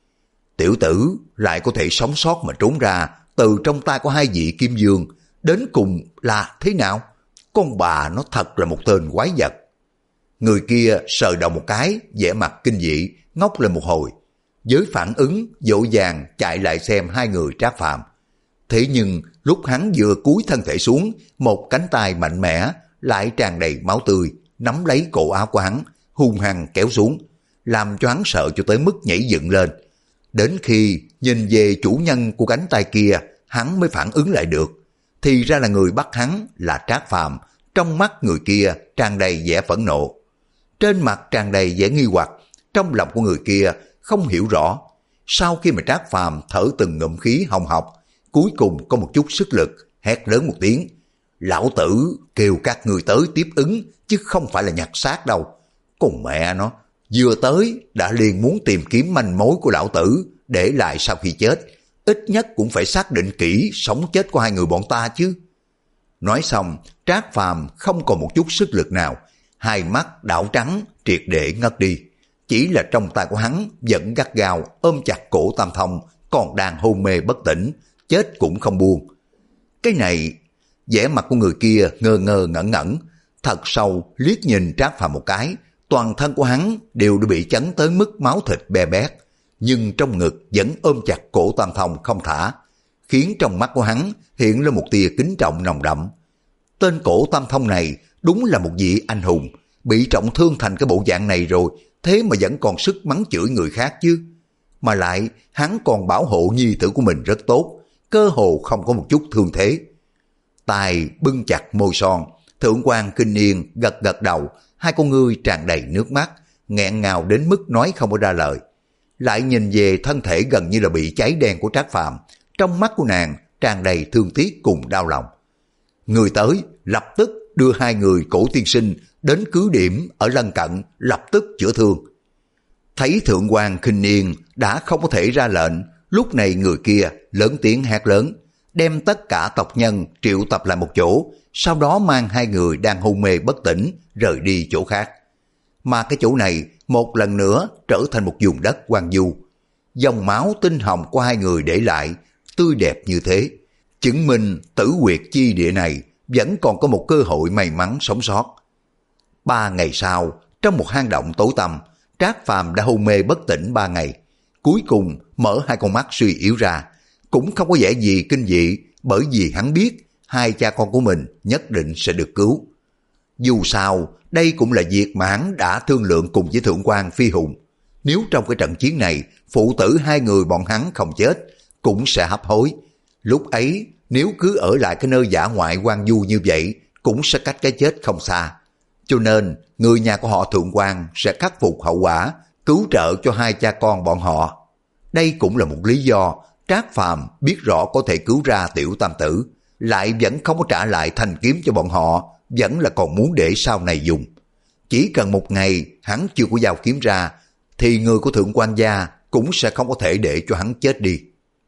Tiểu tử lại có thể sống sót mà trốn ra từ trong tay của hai vị kiếm dương, đến cùng là thế nào? Con bà nó thật là một tên quái vật. Người kia sờ đầu một cái, vẻ mặt kinh dị, ngốc lên một hồi. Với phản ứng, vội vàng chạy lại xem hai người Trác Phàm. Thế nhưng lúc hắn vừa cúi thân thể xuống, một cánh tay mạnh mẽ, lại tràn đầy máu tươi, nắm lấy cổ áo của hắn, hung hăng kéo xuống, làm cho hắn sợ cho tới mức nhảy dựng lên. Đến khi nhìn về chủ nhân của cánh tay kia, hắn mới phản ứng lại được. Thì ra là người bắt hắn là Trác Phàm. Trong mắt người kia tràn đầy vẻ phẫn nộ, trên mặt tràn đầy vẻ nghi hoặc. Trong lòng của người kia không hiểu rõ. Sau khi mà Trác Phàm thở từng ngụm khí hồng hộc, cuối cùng có một chút sức lực, hét lớn một tiếng. Lão tử kêu các người tới tiếp ứng, chứ không phải là nhặt xác đâu. Còn mẹ nó, vừa tới đã liền muốn tìm kiếm manh mối của lão tử, để lại sau khi chết. Ít nhất cũng phải xác định kỹ sống chết của hai người bọn ta chứ. Nói xong, Trác Phàm không còn một chút sức lực nào, hai mắt đảo trắng, triệt để ngất đi. Chỉ là trong tay của hắn vẫn gắt gao ôm chặt cổ Tam Thông, còn đang hôn mê bất tỉnh, chết cũng không buông. Cái này, vẻ mặt của người kia ngơ ngơ ngẩn ngẩn, thật sâu liếc nhìn Trác Phàm một cái, toàn thân của hắn đều đã bị chấn tới mức máu thịt be bét, nhưng trong ngực vẫn ôm chặt cổ Tam Thông không thả, khiến trong mắt của hắn hiện lên một tia kính trọng nồng đậm. Tên Cổ Tam Thông này đúng là một vị anh hùng, bị trọng thương thành cái bộ dạng này rồi, thế mà vẫn còn sức mắng chửi người khác chứ. Mà lại hắn còn bảo hộ nhi tử của mình rất tốt, cơ hồ không có một chút thương thế. Tài bưng chặt môi son, Thượng quan Khinh Niên gật gật đầu, hai con ngươi tràn đầy nước mắt, nghẹn ngào đến mức nói không có ra lời. Lại nhìn về thân thể gần như là bị cháy đen của Trác Phàm, trong mắt của nàng tràn đầy thương tiếc cùng đau lòng. Người tới lập tức đưa hai người Cổ tiên sinh đến cứ điểm ở lân cận, lập tức chữa thương. Thấy Thượng quan Khinh Niên đã không có thể ra lệnh, lúc này người kia lớn tiếng hét lớn, đem tất cả tộc nhân triệu tập lại một chỗ, sau đó mang hai người đang hôn mê bất tỉnh rời đi chỗ khác. Mà cái chỗ này một lần nữa trở thành một vùng đất hoang vu. Dòng máu tinh hồng của hai người để lại tươi đẹp như thế, chứng minh tử huyệt chi địa này vẫn còn có một cơ hội may mắn sống sót. Ba ngày sau, trong một hang động tối tăm, Trác Phàm đã hôn mê bất tỉnh ba ngày, cuối cùng mở hai con mắt suy yếu ra, cũng không có vẻ gì kinh dị, bởi vì hắn biết hai cha con của mình nhất định sẽ được cứu. Dù sao, đây cũng là việc mà hắn đã thương lượng cùng với Thượng quan Phi Hùng. Nếu trong cái trận chiến này, phụ tử hai người bọn hắn không chết, cũng sẽ hấp hối. Lúc ấy, nếu cứ ở lại cái nơi dã ngoại hoang vu như vậy, cũng sẽ cách cái chết không xa. Cho nên, người nhà của họ Thượng quan sẽ khắc phục hậu quả, cứu trợ cho hai cha con bọn họ. Đây cũng là một lý do Trác Phàm biết rõ có thể cứu ra Tiểu Tam Tử, lại vẫn không có trả lại thanh kiếm cho bọn họ, vẫn là còn muốn để sau này dùng. Chỉ cần một ngày hắn chưa có giao kiếm ra, thì người của Thượng quan gia cũng sẽ không có thể để cho hắn chết đi.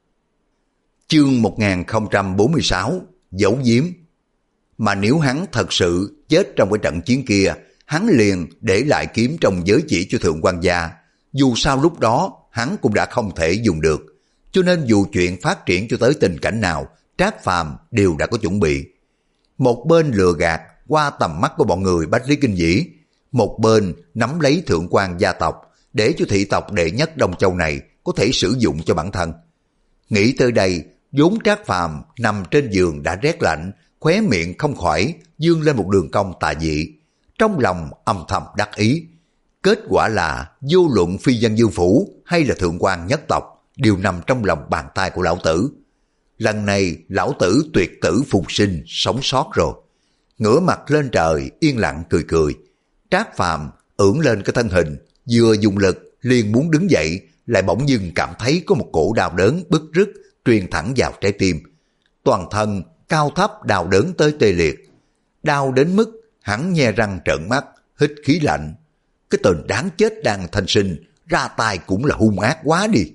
Chương một nghìn không trăm bốn mươi sáu, Giấu giếm. Mà nếu hắn thật sự chết trong cái trận chiến kia, hắn liền để lại kiếm trong giới chỉ cho Thượng quan gia. Dù sao lúc đó hắn cũng đã không thể dùng được, cho nên dù chuyện phát triển cho tới tình cảnh nào, Trác Phàm đều đã có chuẩn bị. Một bên lừa gạt qua tầm mắt của bọn người Bách Lý Kinh Vĩ, một bên nắm lấy Thượng quan gia tộc để cho thị tộc đệ nhất Đông Châu này có thể sử dụng cho bản thân. Nghĩ tới đây, vốn Trác Phàm nằm trên giường đã rét lạnh, khóe miệng không khỏi dương lên một đường cong tà dị, trong lòng âm thầm đắc ý. Kết quả là vô luận Phi Vân Dương Phủ hay là Thượng quan nhất tộc đều nằm trong lòng bàn tay của lão tử. Lần này lão tử tuyệt tử phục sinh, sống sót rồi. Ngửa mặt lên trời yên lặng cười cười. Trác Phàm ưỡn lên cái thân hình, vừa dùng lực liền muốn đứng dậy, lại bỗng dưng cảm thấy có một cổ đau đớn bứt rứt truyền thẳng vào trái tim. Toàn thân cao thấp đau đớn tới tê liệt, đau đến mức hắn nhe răng trợn mắt, hít khí lạnh. Cái tên đáng chết đang thanh sinh, ra tay cũng là hung ác quá đi.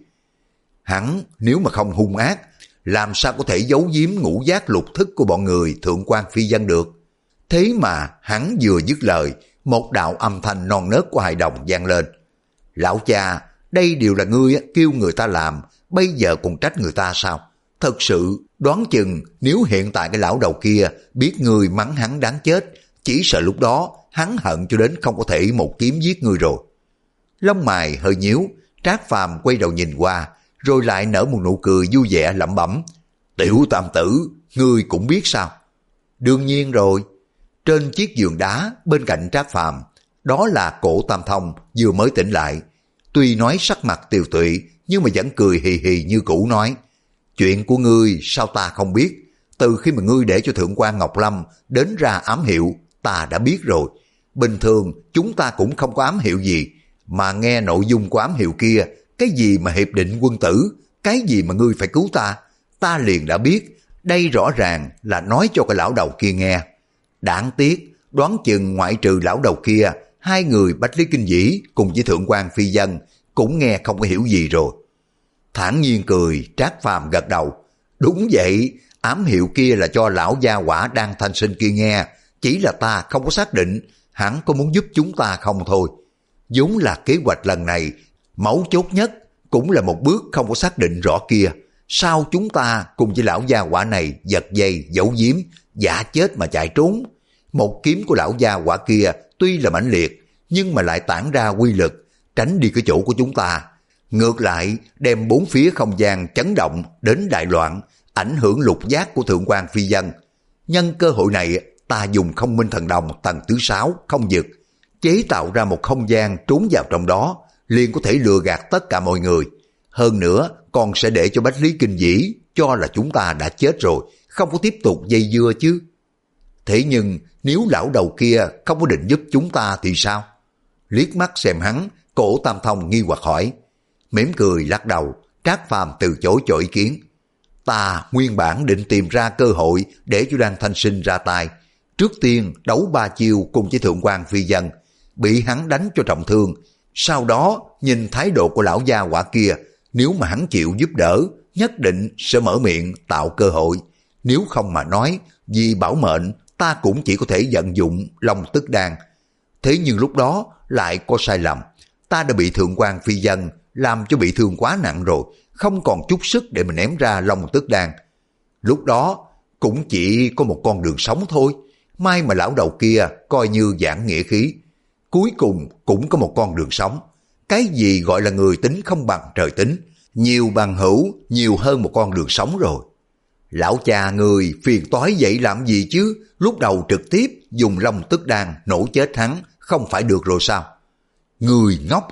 Hắn nếu mà không hung ác, làm sao có thể giấu giếm ngũ giác lục thức của bọn người Thượng quan Phi Vân được. Thế mà hắn vừa dứt lời, một đạo âm thanh non nớt của hài đồng vang lên. Lão cha, đây đều là ngươi kêu người ta làm, bây giờ còn trách người ta sao? Thật sự, đoán chừng nếu hiện tại cái lão đầu kia biết ngươi mắng hắn đáng chết, chỉ sợ lúc đó hắn hận cho đến không có thể một kiếm giết ngươi rồi. Lông mày hơi nhíu, Trác Phàm quay đầu nhìn qua, rồi lại nở một nụ cười vui vẻ lẩm bẩm. Tiểu Tam Tử, ngươi cũng biết sao? Đương nhiên rồi. Trên chiếc giường đá bên cạnh Trác Phàm, đó là Cổ Tam Thông vừa mới tỉnh lại. Tuy nói sắc mặt tiều tụy, nhưng mà vẫn cười hì hì như cũ nói. Chuyện của ngươi sao ta không biết? Từ khi mà ngươi để cho Thượng quan Ngọc Lâm đến ra ám hiệu, ta đã biết rồi. Bình thường chúng ta cũng không có ám hiệu gì, mà nghe nội dung của ám hiệu kia, cái gì mà hiệp định quân tử, cái gì mà ngươi phải cứu ta, ta liền đã biết. Đây rõ ràng là nói cho cái lão đầu kia nghe. Đáng tiếc, đoán chừng ngoại trừ lão đầu kia, hai người Bách Lý Kinh Vĩ cùng với Thượng quan Phi Vân cũng nghe không có hiểu gì rồi. Thản nhiên cười, Trác Phàm gật đầu. Đúng vậy, ám hiệu kia là cho lão gia hỏa đang thanh sinh kia nghe, chỉ là ta không có xác định hắn có muốn giúp chúng ta không thôi. Vốn là kế hoạch lần này, mấu chốt nhất cũng là một bước không có xác định rõ kia. Sao chúng ta cùng với lão gia hỏa này giật dây, giấu giếm, giả chết mà chạy trốn? Một kiếm của lão gia hỏa kia tuy là mãnh liệt, nhưng mà lại tản ra quy lực, tránh đi cái chỗ của chúng ta. Ngược lại, đem bốn phía không gian chấn động đến đại loạn, ảnh hưởng lục giác của Thượng quan Phi Vân. Nhân cơ hội này, ta dùng không minh thần đồng tầng thứ sáu không dực, chế tạo ra một không gian trốn vào trong đó, liền có thể lừa gạt tất cả mọi người. Hơn nữa, còn sẽ để cho Bách Lý Kinh Vĩ cho là chúng ta đã chết rồi, không có tiếp tục dây dưa chứ. Thế nhưng, nếu lão đầu kia không có định giúp chúng ta thì sao? Liếc mắt xem hắn, Cổ Tam Thông nghi hoặc hỏi. Mỉm cười lắc đầu, Trác Phàm từ chối cho ý kiến. Ta nguyên bản định tìm ra cơ hội để cho Đan Thanh Sinh ra tay. Trước tiên đấu ba chiêu cùng với Thượng quan Phi Vân, bị hắn đánh cho trọng thương. Sau đó nhìn thái độ của lão gia hỏa kia, nếu mà hắn chịu giúp đỡ, nhất định sẽ mở miệng tạo cơ hội. Nếu không mà nói, vì bảo mệnh, ta cũng chỉ có thể vận dụng Long Tức Đan. Thế nhưng lúc đó lại có sai lầm. Ta đã bị Thượng quan Phi Vân làm cho bị thương quá nặng rồi, không còn chút sức để mà ném ra Long Tức Đan. Lúc đó cũng chỉ có một con đường sống thôi. May mà lão đầu kia coi như giảng nghĩa khí, cuối cùng cũng có một con đường sống. Cái gì gọi là người tính không bằng trời tính, nhiều bằng hữu nhiều hơn một con đường sống rồi. Lão cha người phiền toái vậy làm gì chứ, lúc đầu trực tiếp dùng Long Tức Đan nổ chết hắn không phải được rồi sao? Người ngốc,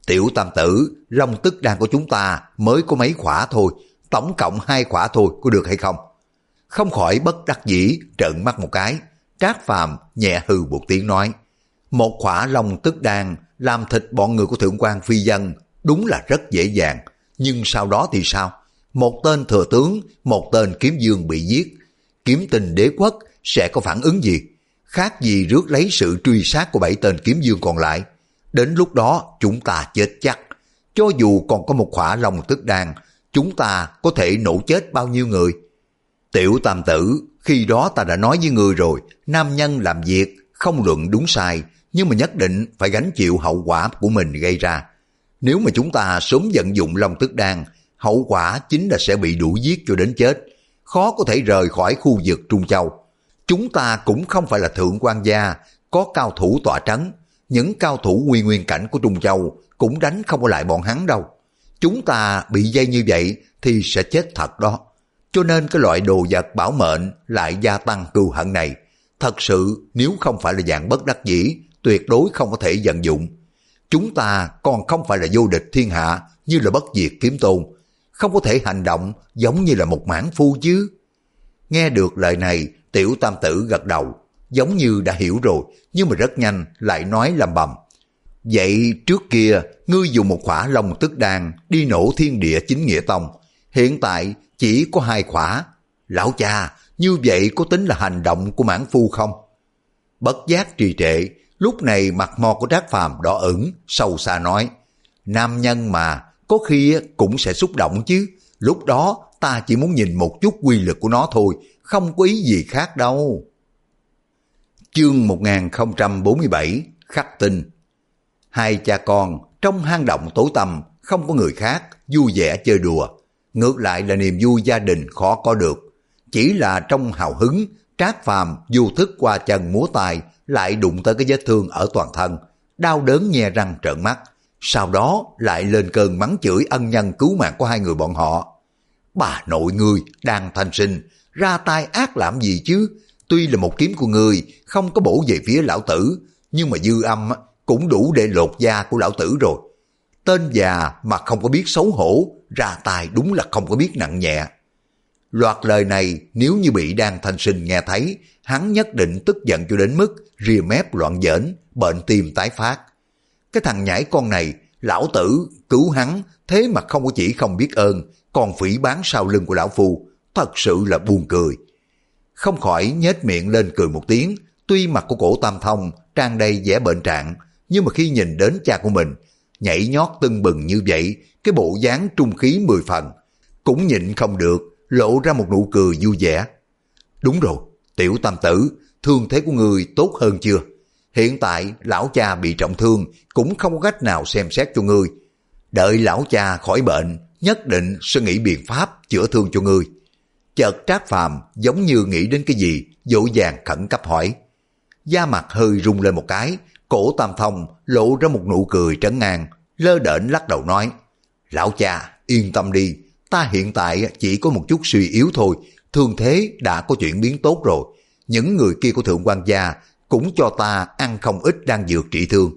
Tiểu tam tử, long tức đan của chúng ta mới có mấy khỏa thôi, tổng cộng hai khỏa thôi, có được hay không? Không khỏi bất đắc dĩ, trợn mắt một cái. Trác Phàm nhẹ hừ một tiếng nói, một khỏa long tức đan làm thịt bọn người của thượng quan phi dân đúng là rất dễ dàng, nhưng sau đó thì sao? Một tên thừa tướng, một tên kiếm dương bị giết, kiếm tình đế quốc sẽ có phản ứng gì? Khác gì rước lấy sự truy sát của bảy tên kiếm dương còn lại. Đến lúc đó chúng ta chết chắc. Cho dù còn có một khỏa long tức đan, chúng ta có thể nổ chết bao nhiêu người? Tiểu tam tử, khi đó ta đã nói với người rồi, nam nhân làm việc không luận đúng sai, nhưng mà nhất định phải gánh chịu hậu quả của mình gây ra. Nếu mà chúng ta sớm vận dụng long tức đan, hậu quả chính là sẽ bị đuổi giết cho đến chết, khó có thể rời khỏi khu vực Trung Châu. Chúng ta cũng không phải là thượng quan gia, có cao thủ tọa trấn, những cao thủ quy nguyên cảnh của Trung Châu cũng đánh không có lại bọn hắn đâu. Chúng ta bị dây như vậy thì sẽ chết thật đó. Cho nên cái loại đồ vật bảo mệnh lại gia tăng cừu hận này, thật sự nếu không phải là dạng bất đắc dĩ, tuyệt đối không có thể vận dụng. Chúng ta còn không phải là vô địch thiên hạ như là bất diệt kiếm tôn, không có thể hành động giống như là một mãn phu chứ. Nghe được lời này, tiểu tam tử gật đầu, giống như đã hiểu rồi, nhưng mà rất nhanh lại nói lầm bầm. Vậy trước kia, ngươi dùng một khỏa long tức đan đi nổ thiên địa chính nghĩa tông, hiện tại chỉ có hai khỏa. Lão cha, như vậy có tính là hành động của mãn phu không? Bất giác trì trệ, lúc này mặt mo của Trác Phàm đỏ ửng, sâu xa nói, nam nhân mà, có khi cũng sẽ xúc động chứ, lúc đó ta chỉ muốn nhìn một chút quy lực của nó thôi, không có ý gì khác đâu. Chương một nghìn không trăm bốn mươi bảy, khắc tinh. Hai cha con trong hang động tối tăm, không có người khác, vui vẻ chơi đùa. Ngược lại là niềm vui gia đình khó có được. Chỉ là trong hào hứng, Trác Phàm vô thức qua chân múa tay, lại đụng tới cái vết thương ở toàn thân, đau đớn nhe răng trợn mắt. Sau đó lại lên cơn mắng chửi ân nhân cứu mạng của hai người bọn họ. Bà nội ngươi đang thanh sinh, ra tay ác làm gì chứ? Tuy là một kiếm của ngươi không có bổ về phía lão tử, nhưng mà dư âm cũng đủ để lột da của lão tử rồi. Tên già mà không có biết xấu hổ, ra tay đúng là không có biết nặng nhẹ. Loạt lời này nếu như bị Đan Thanh Sinh nghe thấy, hắn nhất định tức giận cho đến mức rìa mép loạn giỡn, bệnh tim tái phát. Cái thằng nhãi con này, lão tử cứu hắn, thế mà không có chỉ không biết ơn, còn phỉ báng sau lưng của lão phu, thật sự là buồn cười. Không khỏi nhếch miệng lên cười một tiếng, tuy mặt của cổ Tam Thông tràn đầy vẻ bệnh trạng, nhưng mà khi nhìn đến cha của mình, nhảy nhót tưng bừng như vậy, cái bộ dáng trung khí mười phần, cũng nhịn không được, lộ ra một nụ cười vui vẻ. Đúng rồi, tiểu tam tử, thương thế của người tốt hơn chưa? Hiện tại lão cha bị trọng thương, cũng không có cách nào xem xét cho ngươi. Đợi lão cha khỏi bệnh, nhất định sẽ nghĩ biện pháp chữa thương cho ngươi. Chợt Trác Phàm giống như nghĩ đến cái gì, vội vàng khẩn cấp hỏi. Da mặt hơi rung lên một cái, cổ Tam Thông lộ ra một nụ cười trấn an, lơ đễnh lắc đầu nói, lão cha yên tâm đi, ta hiện tại chỉ có một chút suy yếu thôi, thương thế đã có chuyển biến tốt rồi. Những người kia của thượng quan gia cũng cho ta ăn không ít đan dược trị thương.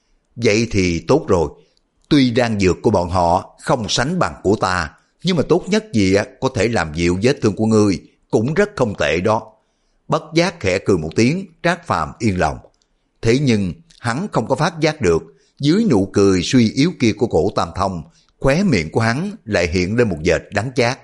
Vậy thì tốt rồi, tuy đan dược của bọn họ không sánh bằng của ta, nhưng mà tốt nhất gì có thể làm dịu vết thương của ngươi, cũng rất không tệ đó. Bất giác khẽ cười một tiếng, Trác Phàm yên lòng. Thế nhưng hắn không có phát giác được, dưới nụ cười suy yếu kia của cổ Tam Thông, khóe miệng của hắn lại hiện lên một vệt đắng chát.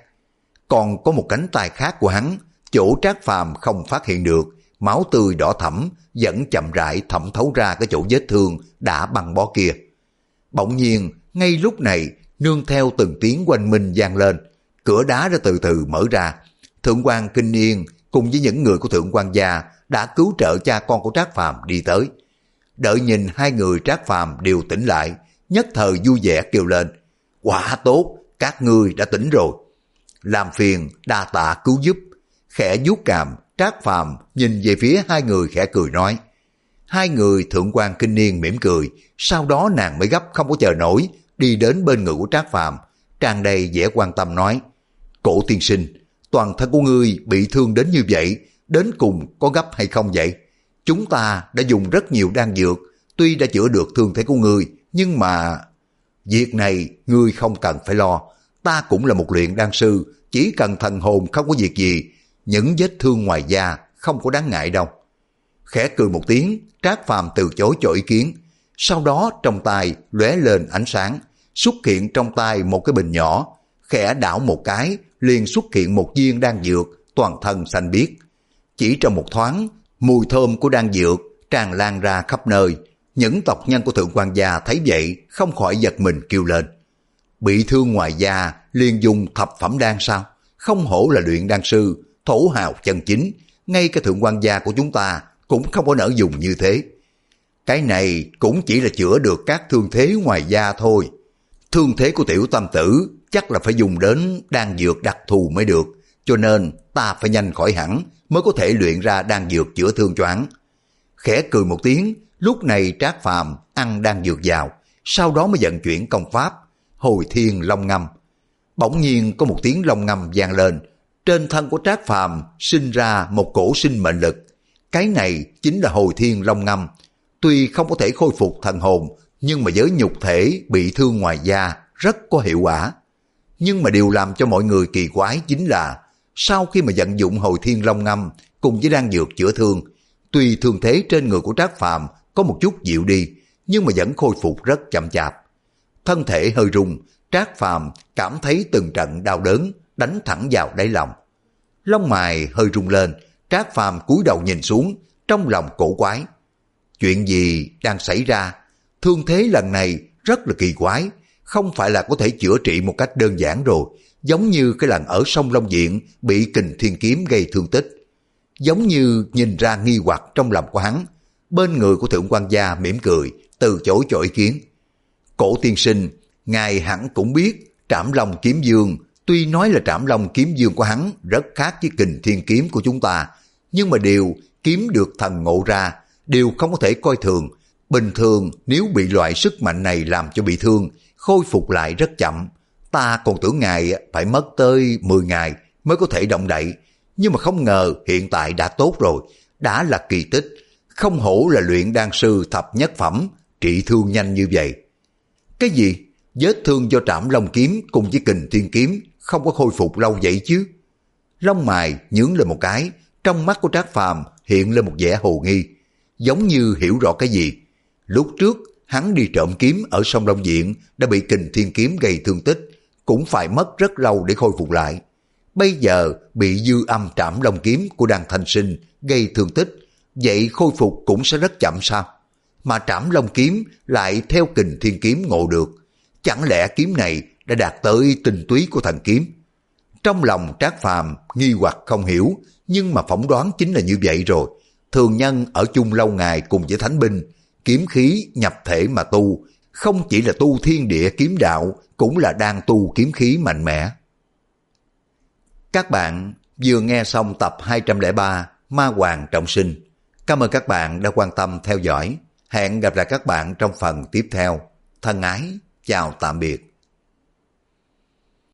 Còn có một cánh tay khác của hắn, chỗ Trác Phàm không phát hiện được, máu tươi đỏ thẫm vẫn chậm rãi thẩm thấu ra cái chỗ vết thương đã băng bó kia. Bỗng nhiên, ngay lúc này, nương theo từng tiếng oanh minh vang lên, cửa đá đã từ từ mở ra. Thượng quan Kinh Yên cùng với những người của thượng quan gia đã cứu trợ cha con của Trác Phàm đi tới. Đợi nhìn hai người Trác Phàm đều tỉnh lại, nhất thời vui vẻ kêu lên, quả tốt, các ngươi đã tỉnh rồi. Làm phiền đa tạ cứu giúp. Khẽ vuốt cằm, Trác Phàm nhìn về phía hai người khẽ cười nói. Hai người thượng quan Kinh Niên mỉm cười, sau đó nàng mới gấp không có chờ nổi, đi đến bên người của Trác Phàm, tràn đầy vẻ quan tâm nói, cổ tiên sinh, toàn thân của ngươi bị thương đến như vậy, đến cùng có gấp hay không vậy? Chúng ta đã dùng rất nhiều đan dược, tuy đã chữa được thương thế của ngươi, nhưng mà... Việc này ngươi không cần phải lo, ta cũng là một luyện đan sư, chỉ cần thần hồn không có việc gì, những vết thương ngoài da không có đáng ngại đâu. Khẽ cười một tiếng, Trác Phàm từ chối cho ý kiến. Sau đó trong tay lóe lên ánh sáng, xuất hiện trong tay một cái bình nhỏ, khẽ đảo một cái, liền xuất hiện một viên đan dược, toàn thân xanh biếc. Chỉ trong một thoáng, mùi thơm của đan dược tràn lan ra khắp nơi. Những tộc nhân của Thượng Quan gia thấy vậy không khỏi giật mình kêu lên. Bị thương ngoài da liền dùng thập phẩm đan sao? Không hổ là luyện đan sư, thổ hào chân chính, ngay cả Thượng Quan gia của chúng ta cũng không có nỡ dùng như thế. Cái này cũng chỉ là chữa được các thương thế ngoài da thôi. Thương thế của tiểu tam tử chắc là phải dùng đến đan dược đặc thù mới được, cho nên ta phải nhanh khỏi hẳn mới có thể luyện ra đan dược chữa thương cho hắn. Khẽ cười một tiếng, lúc này Trác Phàm ăn đan dược vào, sau đó mới vận chuyển công pháp Hồi Thiên Long Ngâm. Bỗng nhiên có một tiếng long ngâm vang lên, trên thân của Trác Phàm sinh ra một cổ sinh mệnh lực. Cái này chính là Hồi Thiên Long Ngâm. Tuy không có thể khôi phục thần hồn, nhưng mà với nhục thể bị thương ngoài da rất có hiệu quả. Nhưng mà điều làm cho mọi người kỳ quái chính là sau khi mà vận dụng Hồi Thiên Long Ngâm cùng với đan dược chữa thương, tuy thương thế trên người của Trác Phàm có một chút dịu đi, nhưng mà vẫn khôi phục rất chậm chạp. Thân thể hơi rung, Trác Phàm cảm thấy từng trận đau đớn đánh thẳng vào đáy lòng. Lông mày hơi rung lên, Trác Phàm cúi đầu nhìn xuống, trong lòng cổ quái. Chuyện gì đang xảy ra? Thương thế lần này rất là kỳ quái, không phải là có thể chữa trị một cách đơn giản rồi, giống như cái lần ở sông Long Diện bị Kình Thiên Kiếm gây thương tích. Giống như nhìn ra nghi hoặc trong lòng của hắn, bên người của Thượng Quan gia mỉm cười, từ chối cho ý kiến. Cổ tiên sinh, ngài hẳn cũng biết Trảm Long Kiếm Dương, tuy nói là Trảm Long Kiếm Dương của hắn rất khác với Kình Thiên Kiếm của chúng ta, nhưng mà điều kiếm được thần ngộ ra, đều không có thể coi thường. Bình thường nếu bị loại sức mạnh này làm cho bị thương, khôi phục lại rất chậm. Ta còn tưởng ngài phải mất tới mười ngày mới có thể động đậy, nhưng mà không ngờ hiện tại đã tốt rồi, đã là kỳ tích. Không hổ là luyện đan sư thập nhất phẩm, trị thương nhanh như vậy. Cái gì? Vết thương do Trảm Long Kiếm cùng với Kình Thiên Kiếm không có khôi phục lâu vậy chứ? Lông mày nhướng lên một cái, trong mắt của Trác Phàm hiện lên một vẻ hồ nghi, giống như hiểu rõ cái gì. Lúc trước hắn đi trộm kiếm ở sông Long Diện đã bị Kình Thiên Kiếm gây thương tích, cũng phải mất rất lâu để khôi phục lại. Bây giờ bị dư âm Trảm Long Kiếm của Đan Thanh Sinh gây thương tích, vậy khôi phục cũng sẽ rất chậm sao? Mà Trảm Long Kiếm lại theo Kình Thiên Kiếm ngộ được, chẳng lẽ kiếm này đã đạt tới tinh túy của thần kiếm? Trong lòng Trác Phàm nghi hoặc không hiểu, nhưng mà phỏng đoán chính là như vậy rồi. Thường nhân ở chung lâu ngày cùng với thánh binh, kiếm khí nhập thể mà tu, không chỉ là tu thiên địa kiếm đạo, cũng là đang tu kiếm khí mạnh mẽ. Các bạn vừa nghe xong tập hai trăm lẻ ba Ma Hoàng Trọng Sinh. Cảm ơn các bạn đã quan tâm theo dõi. Hẹn gặp lại các bạn trong phần tiếp theo. Thân ái, chào tạm biệt.